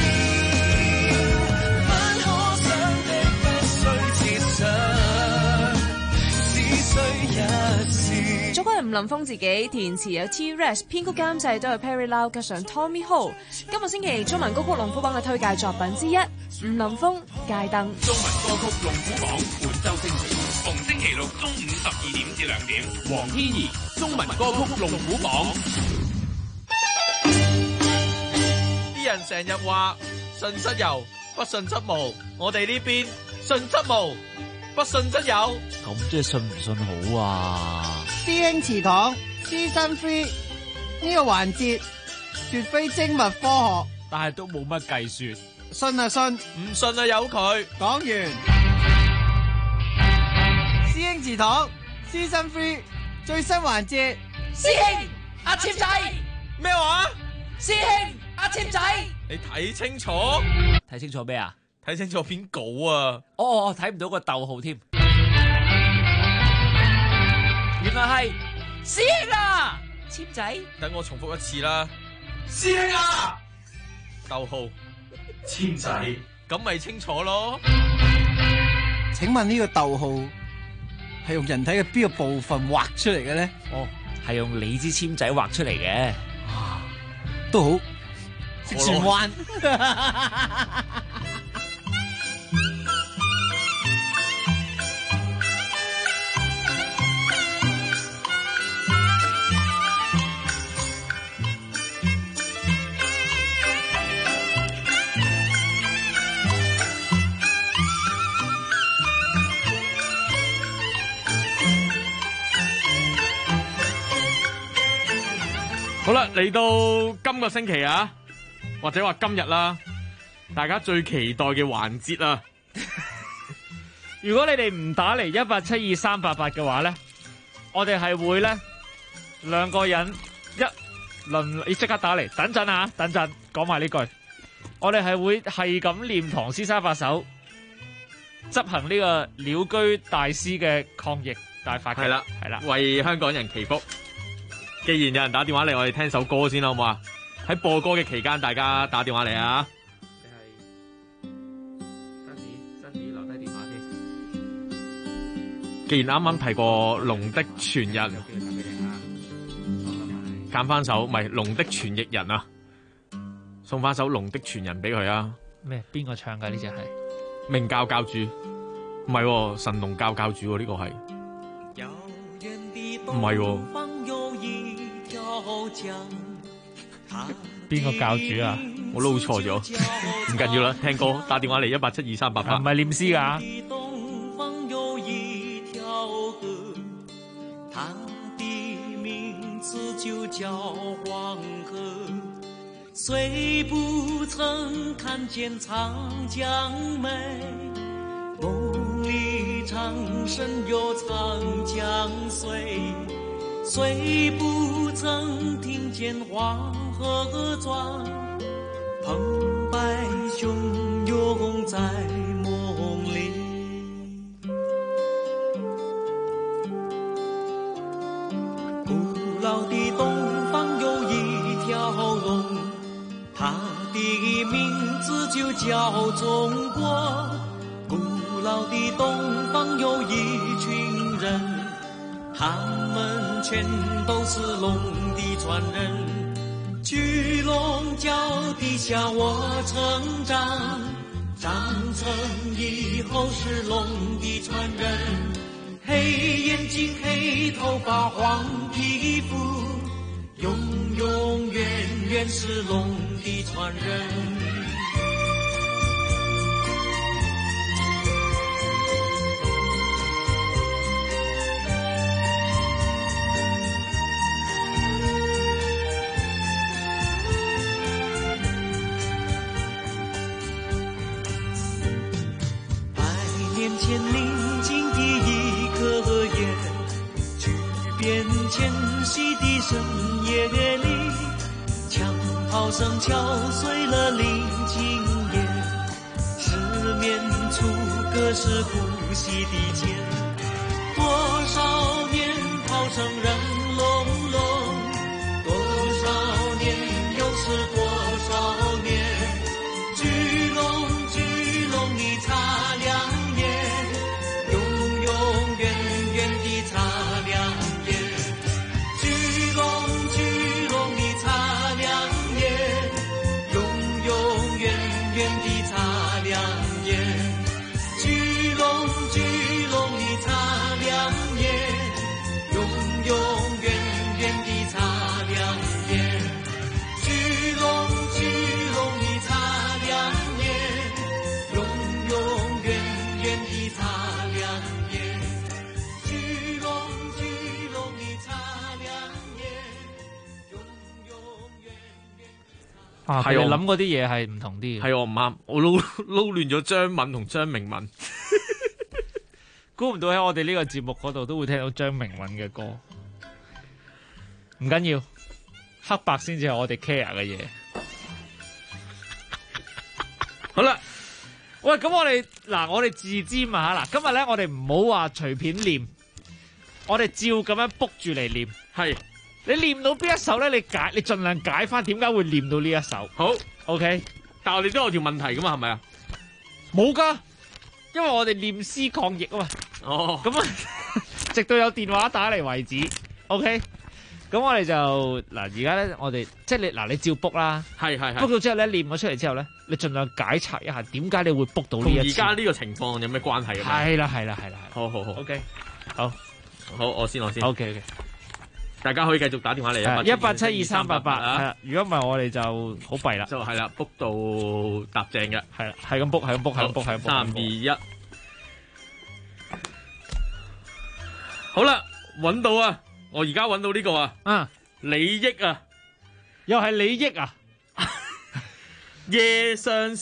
不可想的不需設想，只需一線。 作曲係吳林峰自己，填詞有 T-Rex， 編曲監製都係 Perry Lau 加上 Tommy Ho。今個星期中文歌曲龍虎榜嘅推介作品之一，吳林峰《街燈》。 中文歌曲龍虎榜本周星期，逢星期六中午12點至2點，黃天怡中文歌曲龍虎榜。 啲人成日話信則有，不信則無。我哋呢邊信則無，不信則有。 咁即係信唔信好啊？ 師兄祠堂 Season 3呢個環節絕非精密科學， 但係都冇乜計算。 信啊信， 唔信啊由佢。 講完。師兄祠堂 Season 3最新環節， 師兄阿簽仔咩話？師兄阿簽仔，你睇清楚？ 睇清楚咩啊？ 睇清楚篇稿啊！ 哦，睇唔到個逗號添。原來係師兄啊，簽仔。 等我重複一次啦， 師兄啊， 逗號簽仔，咁咪清楚咯。 請問呢個逗號係用人體嘅邊個部分畫出嚟嘅咧？ 哦，係用你支簽仔畫出嚟嘅。 都好，識轉彎。 好啦，嚟到今個星期啊，或者話今日啦，大家最期待嘅環節啊！ 如果你哋唔打嚟1872388嘅話咧，我哋係會咧兩個人一輪，你即刻打嚟。等陣啊，等陣講埋呢句，我哋係會係咁念唐詩三百首，執行呢個鳥居大師嘅抗疫大法。 係啦，係啦，為香港人祈福。既然有人打電話嚟，我哋聽首歌先啦，好唔好啊？喺播歌嘅期間，大家打電話嚟啊！你係新留低電話先。既然啱啱提過《龍的傳人》，揀翻首唔係《龍的傳譯人》啊，送翻首《龍的傳人》俾佢啊！ 咩？邊個唱㗎？呢隻係明教教主，唔係神龍教教主喎，呢個係唔係喎？ 邊個教主啊？ 我撈錯咗，唔緊要啦，聽歌打電話嚟1872388， 唔係念詩噶。 東方有一條河，它的名字就叫黃河。雖不曾看見長江美，夢裏常神有長江水。雖不曾聽見黃河轉，澎湃洶湧在夢裏。古老的東方有一條龍，它的名字就叫中國。古老的東方有一群人，他們全都是龍的傳人，巨龍腳底下我成長，長成以後是龍的傳人，黑眼睛黑頭髮黃皮膚，永永遠遠是龍的傳人。前寧靜的一顆夜，巨變遷徙的深夜裡，強炮聲敲碎了臨靜夜，失眠處隔世呼吸的間，多少年炮聲人隆隆，多少年又是多少年，聚攏聚攏的擦亮眼，永永遠遠的擦亮眼，聚攏聚攏的擦亮眼，永永遠遠的擦亮眼，聚攏聚攏的擦亮眼，永永遠遠的擦亮眼，聚攏聚攏的擦亮眼，永永遠遠的擦亮眼，聚攏聚攏的擦亮眼，永永遠遠。 啊，佢哋諗嗰啲嘢係唔同啲嘅。 係我唔啱，我撈亂咗張敏同張明敏。 估唔到喺我哋呢個節目嗰度都會聽到張明敏嘅歌。唔緊要，黑白先至係我哋 care 嘅嘢。好啦，喂，咁我哋自薦啊嚇嗱，今日咧我哋唔好話隨便念，我哋照咁樣 book 住嚟念。 係， 你念到邊一首咧？你盡量解翻點解會念到呢一首。 好 ，OK。 但係我哋都有條問題噶嘛，係咪啊？ 冇噶，因為我哋念詩抗疫啊嘛。 哦， 咁啊，直到有電話打嚟為止。OK。咁我哋就嗱，而家咧，我哋即係你照 book 啦， 係 book 到之後咧，念咗出嚟之後咧，你盡量解拆一下點解你會 book 到呢一次。 同而家呢個情況有咩關係啊？ 係啦。 好。 OK，好， 我先。 OK， 大家可以繼續打電話嚟 18723888啊。如果唔係我哋就好弊啦。 就係啦 ，book 到搭正嘅。 係啦，係咁 book。 3、2、1，好啦，揾到啊！我而家揾到呢個啊，李益啊， 又係李益啊， 夜上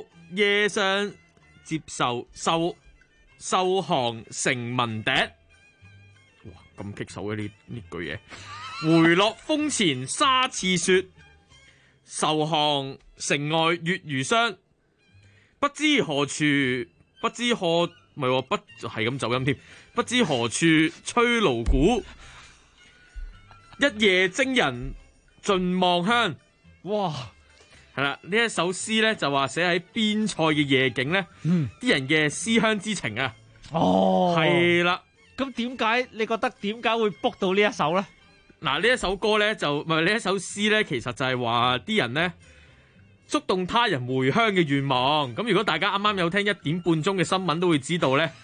接受受降成文笛，哇咁棘手嘅呢句嘢，回落風前沙似雪，受降城外月如霜，不知何處不知何唔係不係咁走音添，不知何處吹蘆鼓。一夜征人盡望鄉，哇！係啦，呢一首詩咧就話寫喺邊塞嘅夜景咧，啲人嘅思鄉之情啊。 哦， 係啦。 咁你覺得點解會 book 到呢一首咧？ 嗱，呢一首歌咧就唔係呢一首詩咧，其實就係話啲人咧觸動他人回鄉嘅願望。咁如果大家啱啱有聽1點半鐘嘅新聞，都會知道咧。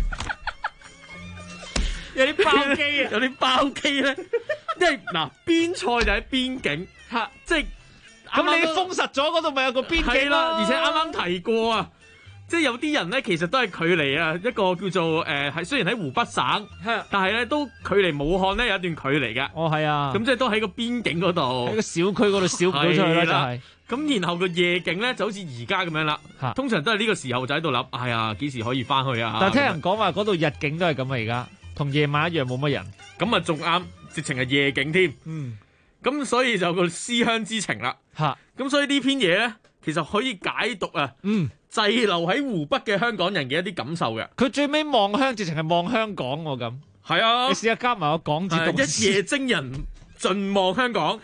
有啲包機啊！ 有啲包機咧，因為嗱邊塞就喺邊境嚇，即係咁你封實咗嗰度咪有個邊境咯？ 而且啱啱提過啊，即係有啲人咧其實都係距離啊一個叫做係雖然喺湖北省，但係咧都距離武漢咧有一段距離嘅。 哦，係啊， 咁即係都喺個邊境嗰度， 喺個小區嗰度少唔到出去啦，就係。 咁然後個夜景咧就好似而家咁樣啦，通常都係呢個時候就喺度諗，哎呀幾時可以翻去啊？ 但係聽人講話嗰度日景都係咁啊，而家。同夜晚一樣冇乜人， 咁啊仲啱，直情係夜景添。咁所以就個思鄉之情啦。咁所以呢篇嘢咧，其實可以解讀啊。滯留喺湖北嘅香港人嘅一啲感受嘅。 佢最尾望鄉，直情係望香港喎咁。 係啊， 你試下加埋個港字讀。 一夜征人盡望香港。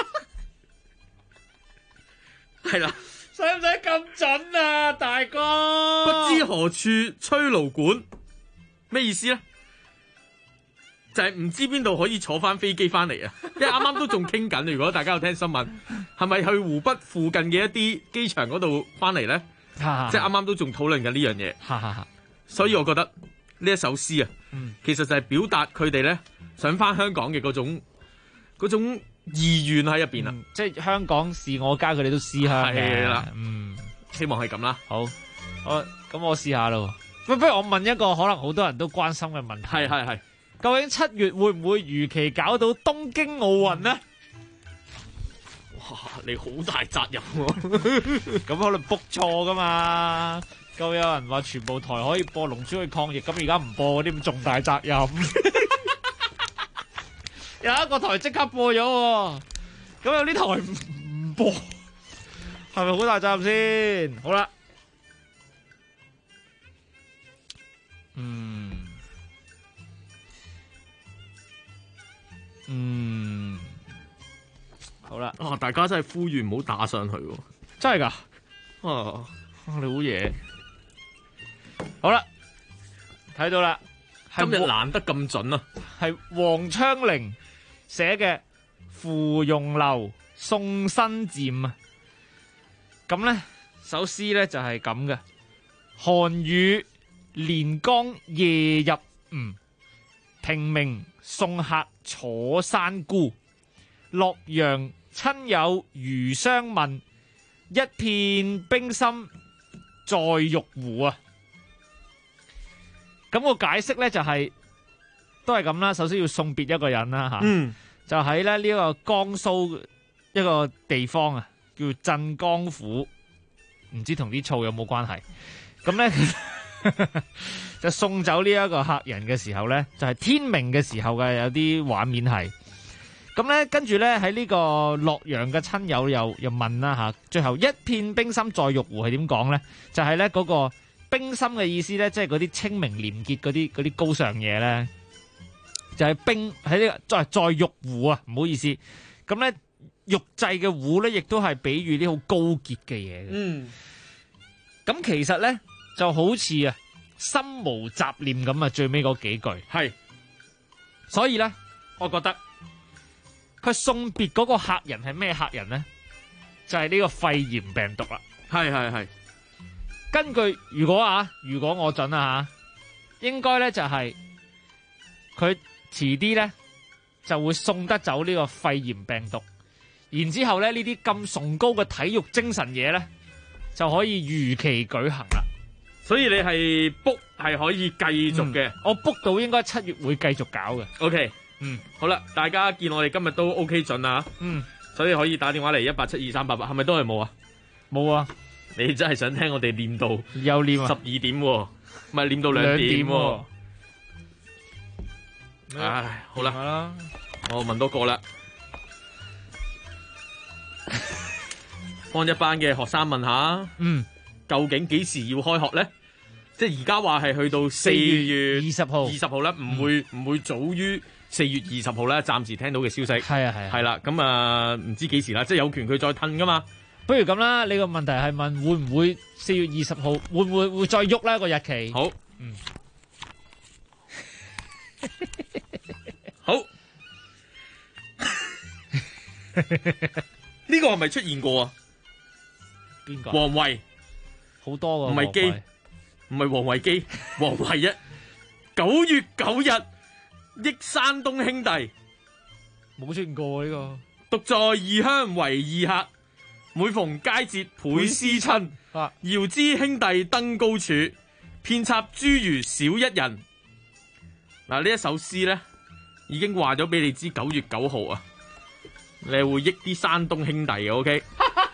係啦。 使唔使咁準啊，大哥？ 不知何處吹蘆管，咩意思咧？就係唔知邊度可以坐翻飛機翻嚟啊！因為啱啱都仲傾緊，如果大家有聽新聞，係咪去湖北附近嘅一啲機場嗰度翻嚟咧？即係啱啱都仲討論緊呢樣嘢。所以我覺得呢一首詩啊，其實就係表達佢哋咧想翻香港嘅嗰種意願喺入邊啊！ 即係香港是我家，佢哋都思鄉嘅。 係啦，希望係咁啦。 好，咁我試下咯。不如我問一個可能好多人都關心嘅問題。 係。 究竟7月會唔會如期搞到東京奧運呢？ 哇！你好大責任喎， 咁可能 book 錯噶嘛？夠有人話全部台可以播龍珠去抗疫，咁而家唔播嗰啲咁重大責任。有一個台即刻播咗，咁有啲台唔傳播，係咪好大責任先？好啦，好啦， 大家真係呼籲唔好打上去喎， 真係㗎， 你好嘢， 好啦，睇到啦， 今日難得咁準啊， 係黃昌齡寫嘅《芙蓉樓送辛漸》啊，咁咧首詩咧就係咁嘅：寒雨連江夜入吳，平明送客楚山孤。洛陽親友餘相問，一片冰心在玉壺啊！咁個解釋咧就係都係咁啦。首先要送別一個人啦吓，就喺咧呢個江蘇一個地方啊，叫鎮江府，唔知同啲醋有冇關係？咁咧就送走呢一個客人嘅時候咧，就係天明嘅時候嘅，有啲畫面係。咁咧，跟住咧喺呢個洛陽嘅親友又問啦吓，最後一片冰心在玉壺係點講咧？就係咧嗰個冰心嘅意思咧，即係嗰啲清明廉潔嗰啲高尚嘢咧，就係冰喺呢個在玉壺啊，唔好意思。咁咧玉製嘅壺咧，亦都係比喻啲好高潔嘅嘢嘅。咁其實咧就好似啊心無雜念咁啊，最尾嗰幾句係。所以咧，我覺得。佢送別嗰個客人係咩客人呢？就係呢個肺炎病毒啦。係。根據如果我準啊吓，應該咧就係佢遲啲咧就會送得走呢個肺炎病毒，然之後咧呢啲咁崇高嘅體育精神嘢咧就可以如期舉行啦。 所以你係 book 係可以繼續嘅， 我 book 到應該7月會繼續搞嘅。 OK。好啦，大家見我哋今日都 OK 準啦，所以可以打電話嚟1872388，係咪都係冇啊？ 冇啊！ 你真係想聽我哋練到又練 12點喎，唔係練到2點喎。唉，好啦，我問多個啦，幫一班嘅學生問下，究竟幾時要開學咧？即係而家話係去到4月20號咧，唔會早於4月20號咧，暫時聽到嘅消息係啦，咁啊唔知幾時啦，即係有權佢再褪噶嘛。 不如咁啦，你個問題係問會唔會4月20號會再喐咧個日期？ 好，好，呢個係咪出現過啊？ 邊個？ 王維好多個， 唔係基，唔係王維基，王維啊！9月9日。憶山東兄弟， 冇出現過呢個。獨在異鄉為異客，每逢佳節倍思親。遙知兄弟登高處，遍插茱萸少一人。嗱，呢一首詩咧，已經話咗俾你知9月9號啊，你係會憶啲山東兄弟嘅 ，OK？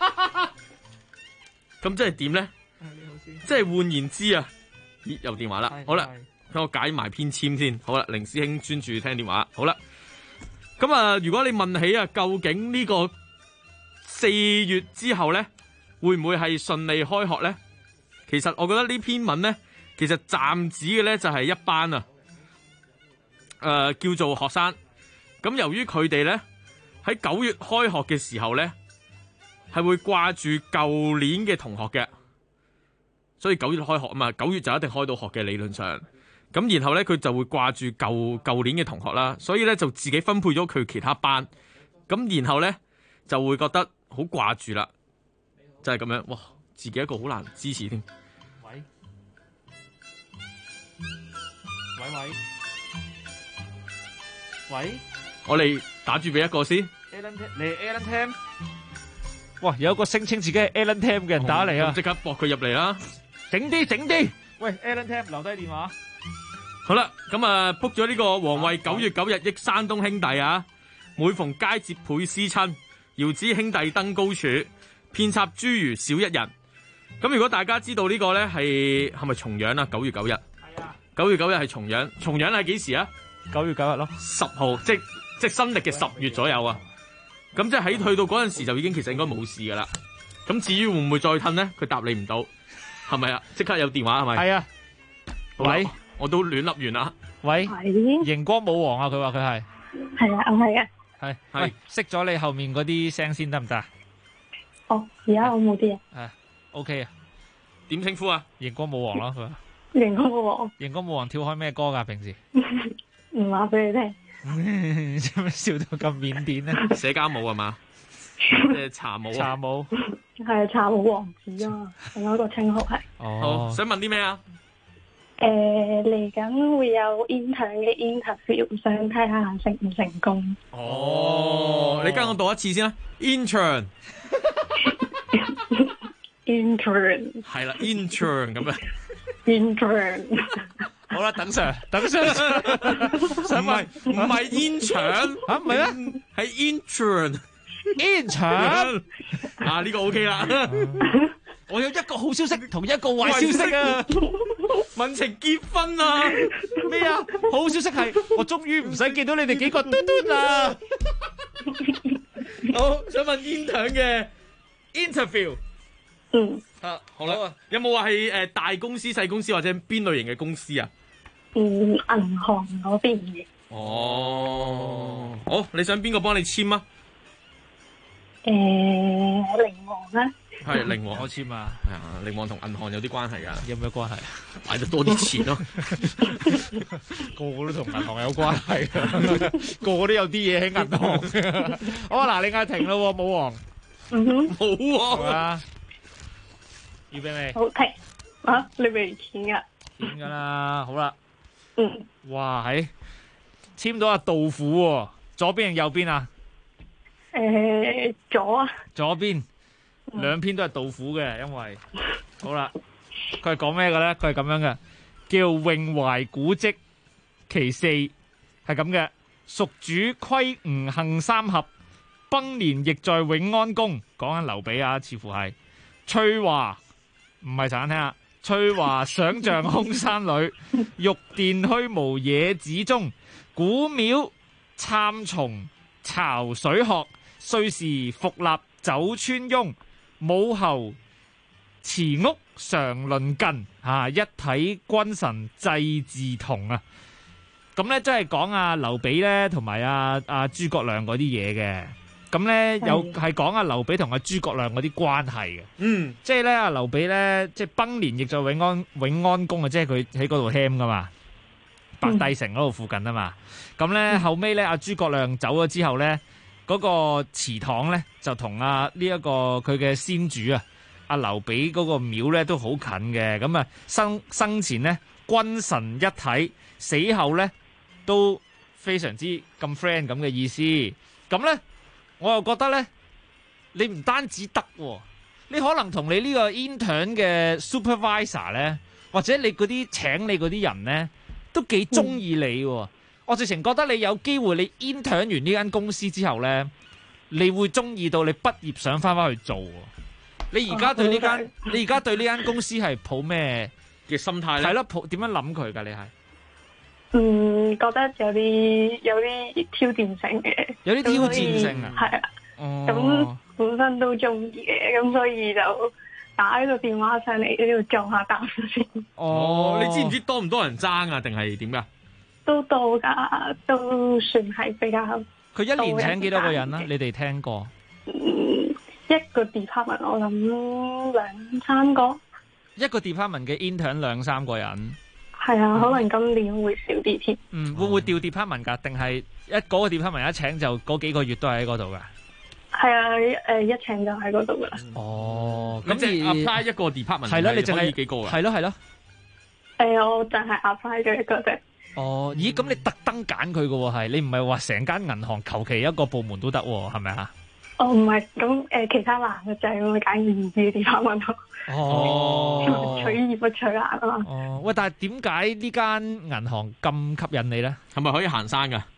咁即係點咧？即係換言之啊，咦，有電話啦，好啦。等我解埋篇籤先，好啦，凌師兄專注聽電話，好啦。咁啊，如果你問起啊，究竟呢個4月之後咧，會唔會係順利開學咧？其實我覺得呢篇文咧，其實暫指嘅咧就係一班啊，叫做學生。咁由於佢哋咧喺9月開學嘅時候咧，係會掛住舊年嘅同學嘅，所以9月開學啊嘛，9月就一定開到學嘅理論上。咁然後咧，佢就會掛住舊年嘅同學啦，所以咧就自己分配咗佢其他班。咁然後咧就會覺得好掛住啦，就係咁樣。哇，自己一個好難支持添。 喂， 我哋打住俾一個先。 你 Alan Tam？ 哇，有一個聲稱自己係 Alan Tam 嘅人打嚟啊！ 即刻駁佢入嚟啦！ 整啲。喂 ，Alan Tam 留低電話。 好啦，咁啊 book 咗呢個王維9月9日憶山東兄弟啊，每逢佳節倍思親，遙知兄弟登高處，遍插茱萸少一人。咁如果大家知道呢個咧係咪重陽啊？9月9日。係啊。9月9日係重陽，重陽係幾時啊？ 9月9日咯， 10號，即新曆嘅10月左右啊。 咁即係喺去到嗰陣時就已經其實應該冇事噶啦。咁至於會唔會再褪咧？佢答你唔到，係咪啊？即刻有電話係咪？ 係啊。喂， 我都亂笠完啦。 喂，熒光舞王啊，佢話佢係。 係啊，我係啊。 係。喂，熄咗你後面嗰啲聲先得唔得啊？ 哦，而家我冇啲啊。 係 ，OK 啊。 點稱呼啊？ 熒光舞王咯，佢話。 熒光舞王。 熒光舞王跳開咩歌㗎？平時？ 唔話俾你聽。 做咩笑到咁腼腆咧？ 社交舞係嘛？即係茶舞。 茶舞。 係茶舞王子啊嘛，另外一個稱號係。 好，想問啲咩啊？ 嚟緊會有 intern 嘅 interview， 想睇下成唔成功。 哦，你跟我讀一次先啦 ，intern。 intern 係啦 ，intern 咁啊。 intern 好啦，等 Sir， 等 Sir。 唔係煙腸嚇，唔係咩？ 係 intern。 intern 啊，呢個 OK 啦。 我有一個好消息同一個壞消息啊！ 文晴結婚啊！ 咩啊？好消息係我終於唔使見到你哋幾個嘟嘟啦！ 好，想問煙腸嘅 interview。好啦，有冇話係大公司、細公司或者邊類型嘅公司啊？ 銀行嗰邊嘅。 哦，好，你想邊個幫你簽啊？ 靈王啊。 係靈王我簽啊。 係啊，靈王同銀行有啲關係噶。 有咩關係？ 買得多啲錢咯。 個個都同銀行有關係噶，個個都有啲嘢喺銀行。好啊，嗱，你嗌停咯，舞王。 舞王啊！預備未？ 好停啊！你未填噶？ 填噶啦，好啦。哇，簽到阿杜甫喎，左邊定右邊啊？ 左啊。左邊，兩篇都係杜甫嘅，因為好啦，佢係講咩嘅咧？佢係咁樣嘅，叫詠懷古蹟其四，係咁嘅。蜀主窺吳幸三合，崩年亦在永安宮。講緊劉備啊，似乎係翠華，唔係陳眼聽啊。翠華想像空山裏，玉殿虛無野子中。古廟參松巢水鶴，歲時復立酒川翁。武侯祠屋常鄰近，一體君臣祭祀同啊！咁咧，即係講阿劉備咧，同埋阿諸葛亮嗰啲嘢嘅。咁咧有係講阿劉備同阿諸葛亮嗰啲關係嘅。即係咧阿劉備咧，即係崩年亦在永安宮啊！即係佢喺嗰度 ham 噶嘛，白帝城嗰度附近啊嘛。咁咧後尾咧阿諸葛亮走咗之後咧，嗰個祠堂咧就同呢一個佢嘅先主啊，阿劉備嗰個廟咧都好近嘅。咁啊生前咧君臣一體，死後咧都非常之咁 friend 咁嘅意思。咁咧我又覺得咧，你唔單止得，你可能同你呢個 intern 嘅 supervisor 咧，或者你嗰啲請你嗰啲人咧，都幾中意你。我直情覺得你有機會，你 intern 完呢間公司之後咧，你會中意到你畢業想翻去做。你而家對呢間公司係抱咩嘅心態咧？ 係咯，抱點樣諗佢㗎？你係？ 覺得有啲挑戰性嘅， 有啲挑戰性啊， 係啊，咁本身都中意嘅，咁所以就打呢個電話上嚟呢度做下答先。 你知唔知多唔多人爭啊？定係點噶？ 都多噶，都算係比較。 佢一年請幾多個人啊？你哋聽過？ 一個 department 我諗2-3個。 一個 department 嘅 intern 2-3個人。 係啊，可能今年會少啲添。 會唔會調 department 㗎？定係嗰個 department 一請就嗰幾個月都喺嗰度㗎？ 係啊，一請就喺嗰度㗎啦。 咁即係 apply 一個 department 係啦，你淨係幾個㗎？ 係咯。 我就係 apply 咗一個啫。 咦？咁你特登揀佢㗎喎，係你唔係話成間銀行求其一個部門都得喎，係咪啊？ 唔係，咁其他難嘅就係我揀易啲嘅 department 咯。取易不取難啊嘛。 喂，但係點解呢間銀行咁吸引你咧？ 係咪可以行山㗎？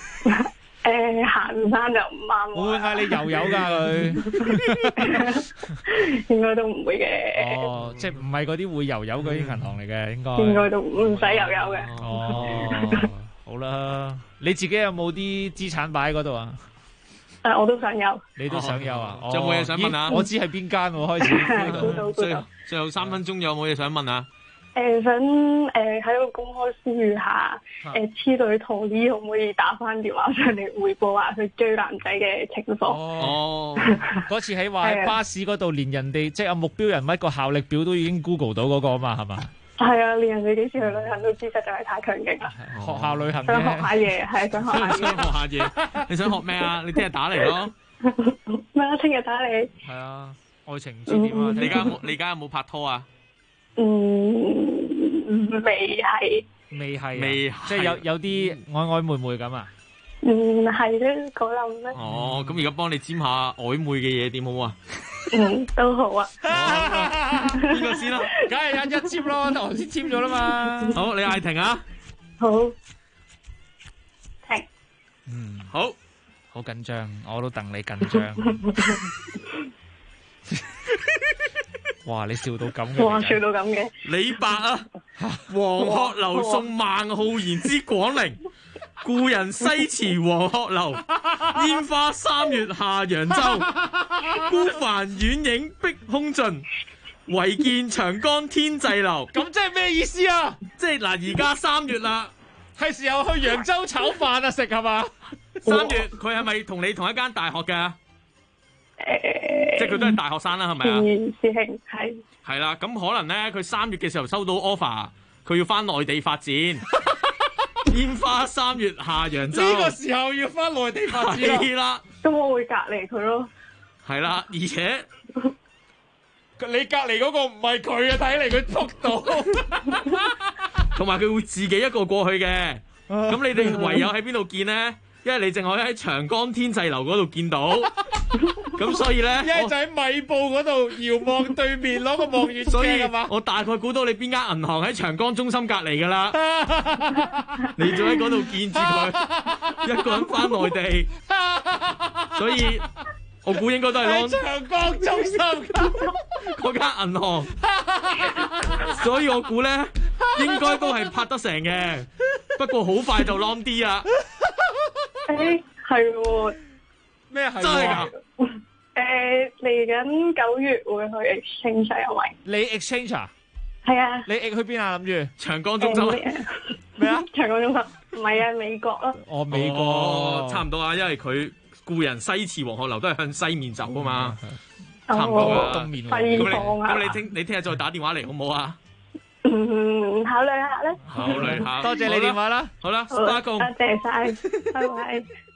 行山就唔啱我。 會唔會嗌你游泳㗎佢？ 應該都唔會嘅。 即係唔係嗰啲會游泳嗰啲銀行嚟嘅，應該。 應該都唔使游泳嘅。 好啦，你自己有冇啲資產擺喺嗰度啊？ 我都想有。 你都想有啊？ 仲有冇嘢想問啊？ 我知係邊間喎，開始。 最後3分鐘有冇嘢想問啊？ 想喺度公開呼籲下，黐隊陀呢可唔可以打翻電話上嚟匯報下佢追男仔嘅情況？ 哦，嗰次喺話喺巴士嗰度，連人哋即係有目標人物個效力表都已經 Google 到嗰個啊嘛，係嘛？ 係啊，連人哋幾時去旅行都知，實在係太強勁啦！ 學校旅行想學下嘢，係想學下嘢。 想學下嘢，你想學咩啊？你聽日打嚟咯。 咩啊？聽日打嚟。 係啊，愛情唔知點啊？ 你而家有冇拍拖啊？ 未係， 即係有啲曖昧咁啊？ 係咧，嗰諗咧。 哦，咁而家幫你沾下曖昧嘅嘢點好啊？ 都好啊。 邊個先啦？ 梗係一簽咯，頭先簽咗啦嘛。 好，你嗌停啊！ 好，停。 好緊張，我都戥你緊張。哇！你笑到咁嘅， 哇！笑到咁嘅。 李白啊，黃鶴樓送孟浩然之廣陵，故人西辭黃鶴樓，煙花3月下揚州。孤帆遠影碧空盡，唯見長江天際流。 咁即係咩意思啊？ 即係嗱，而家3月啦， 係時候去揚州炒飯啊食係嘛 ？3月佢係咪同你同一間大學㗎？即係佢都係大學生啦，係咪啊？ 師兄係啦，咁可能咧，佢3月嘅時候收到 offer， 佢要翻內地發展。煙花3月下揚州， 呢個時候要翻內地發展係啦， 咁我會隔離佢咯。 係啦，而且你隔離嗰個唔係佢啊，睇嚟佢捉到， 同埋佢會自己一個過去嘅。咁你哋唯有喺邊度見呢？因為你淨可以喺長江天際樓嗰度見到，咁所以咧， 一係就喺米埔嗰度遙望對面攞個望遠鏡， 所以係嘛？ 我大概估到你邊間銀行喺長江中心隔離㗎啦，你就喺嗰度見住佢一個人翻內地，所以我估應該都係喺長江中心嗰間銀行，所以我估咧應該都係拍得成嘅，不過好快就 long 啲啊！ 係喎， 咩係？ 真係㗎？ 嚟緊9月會去 exchange 啊， 你 exchange 啊？ 係啊。 你去邊啊？諗住長江中心咩啊？長江中心唔係啊，美國咯。 哦，美國差唔多啊，因為佢故人西辭黃鶴樓都係向西面走啊嘛，差唔多啊。 東面咁你聽日再打電話嚟好唔好啊？ 考慮下咧。 考慮下。 多謝你電話啦。 好啦，Star 共。 多謝晒，拜拜。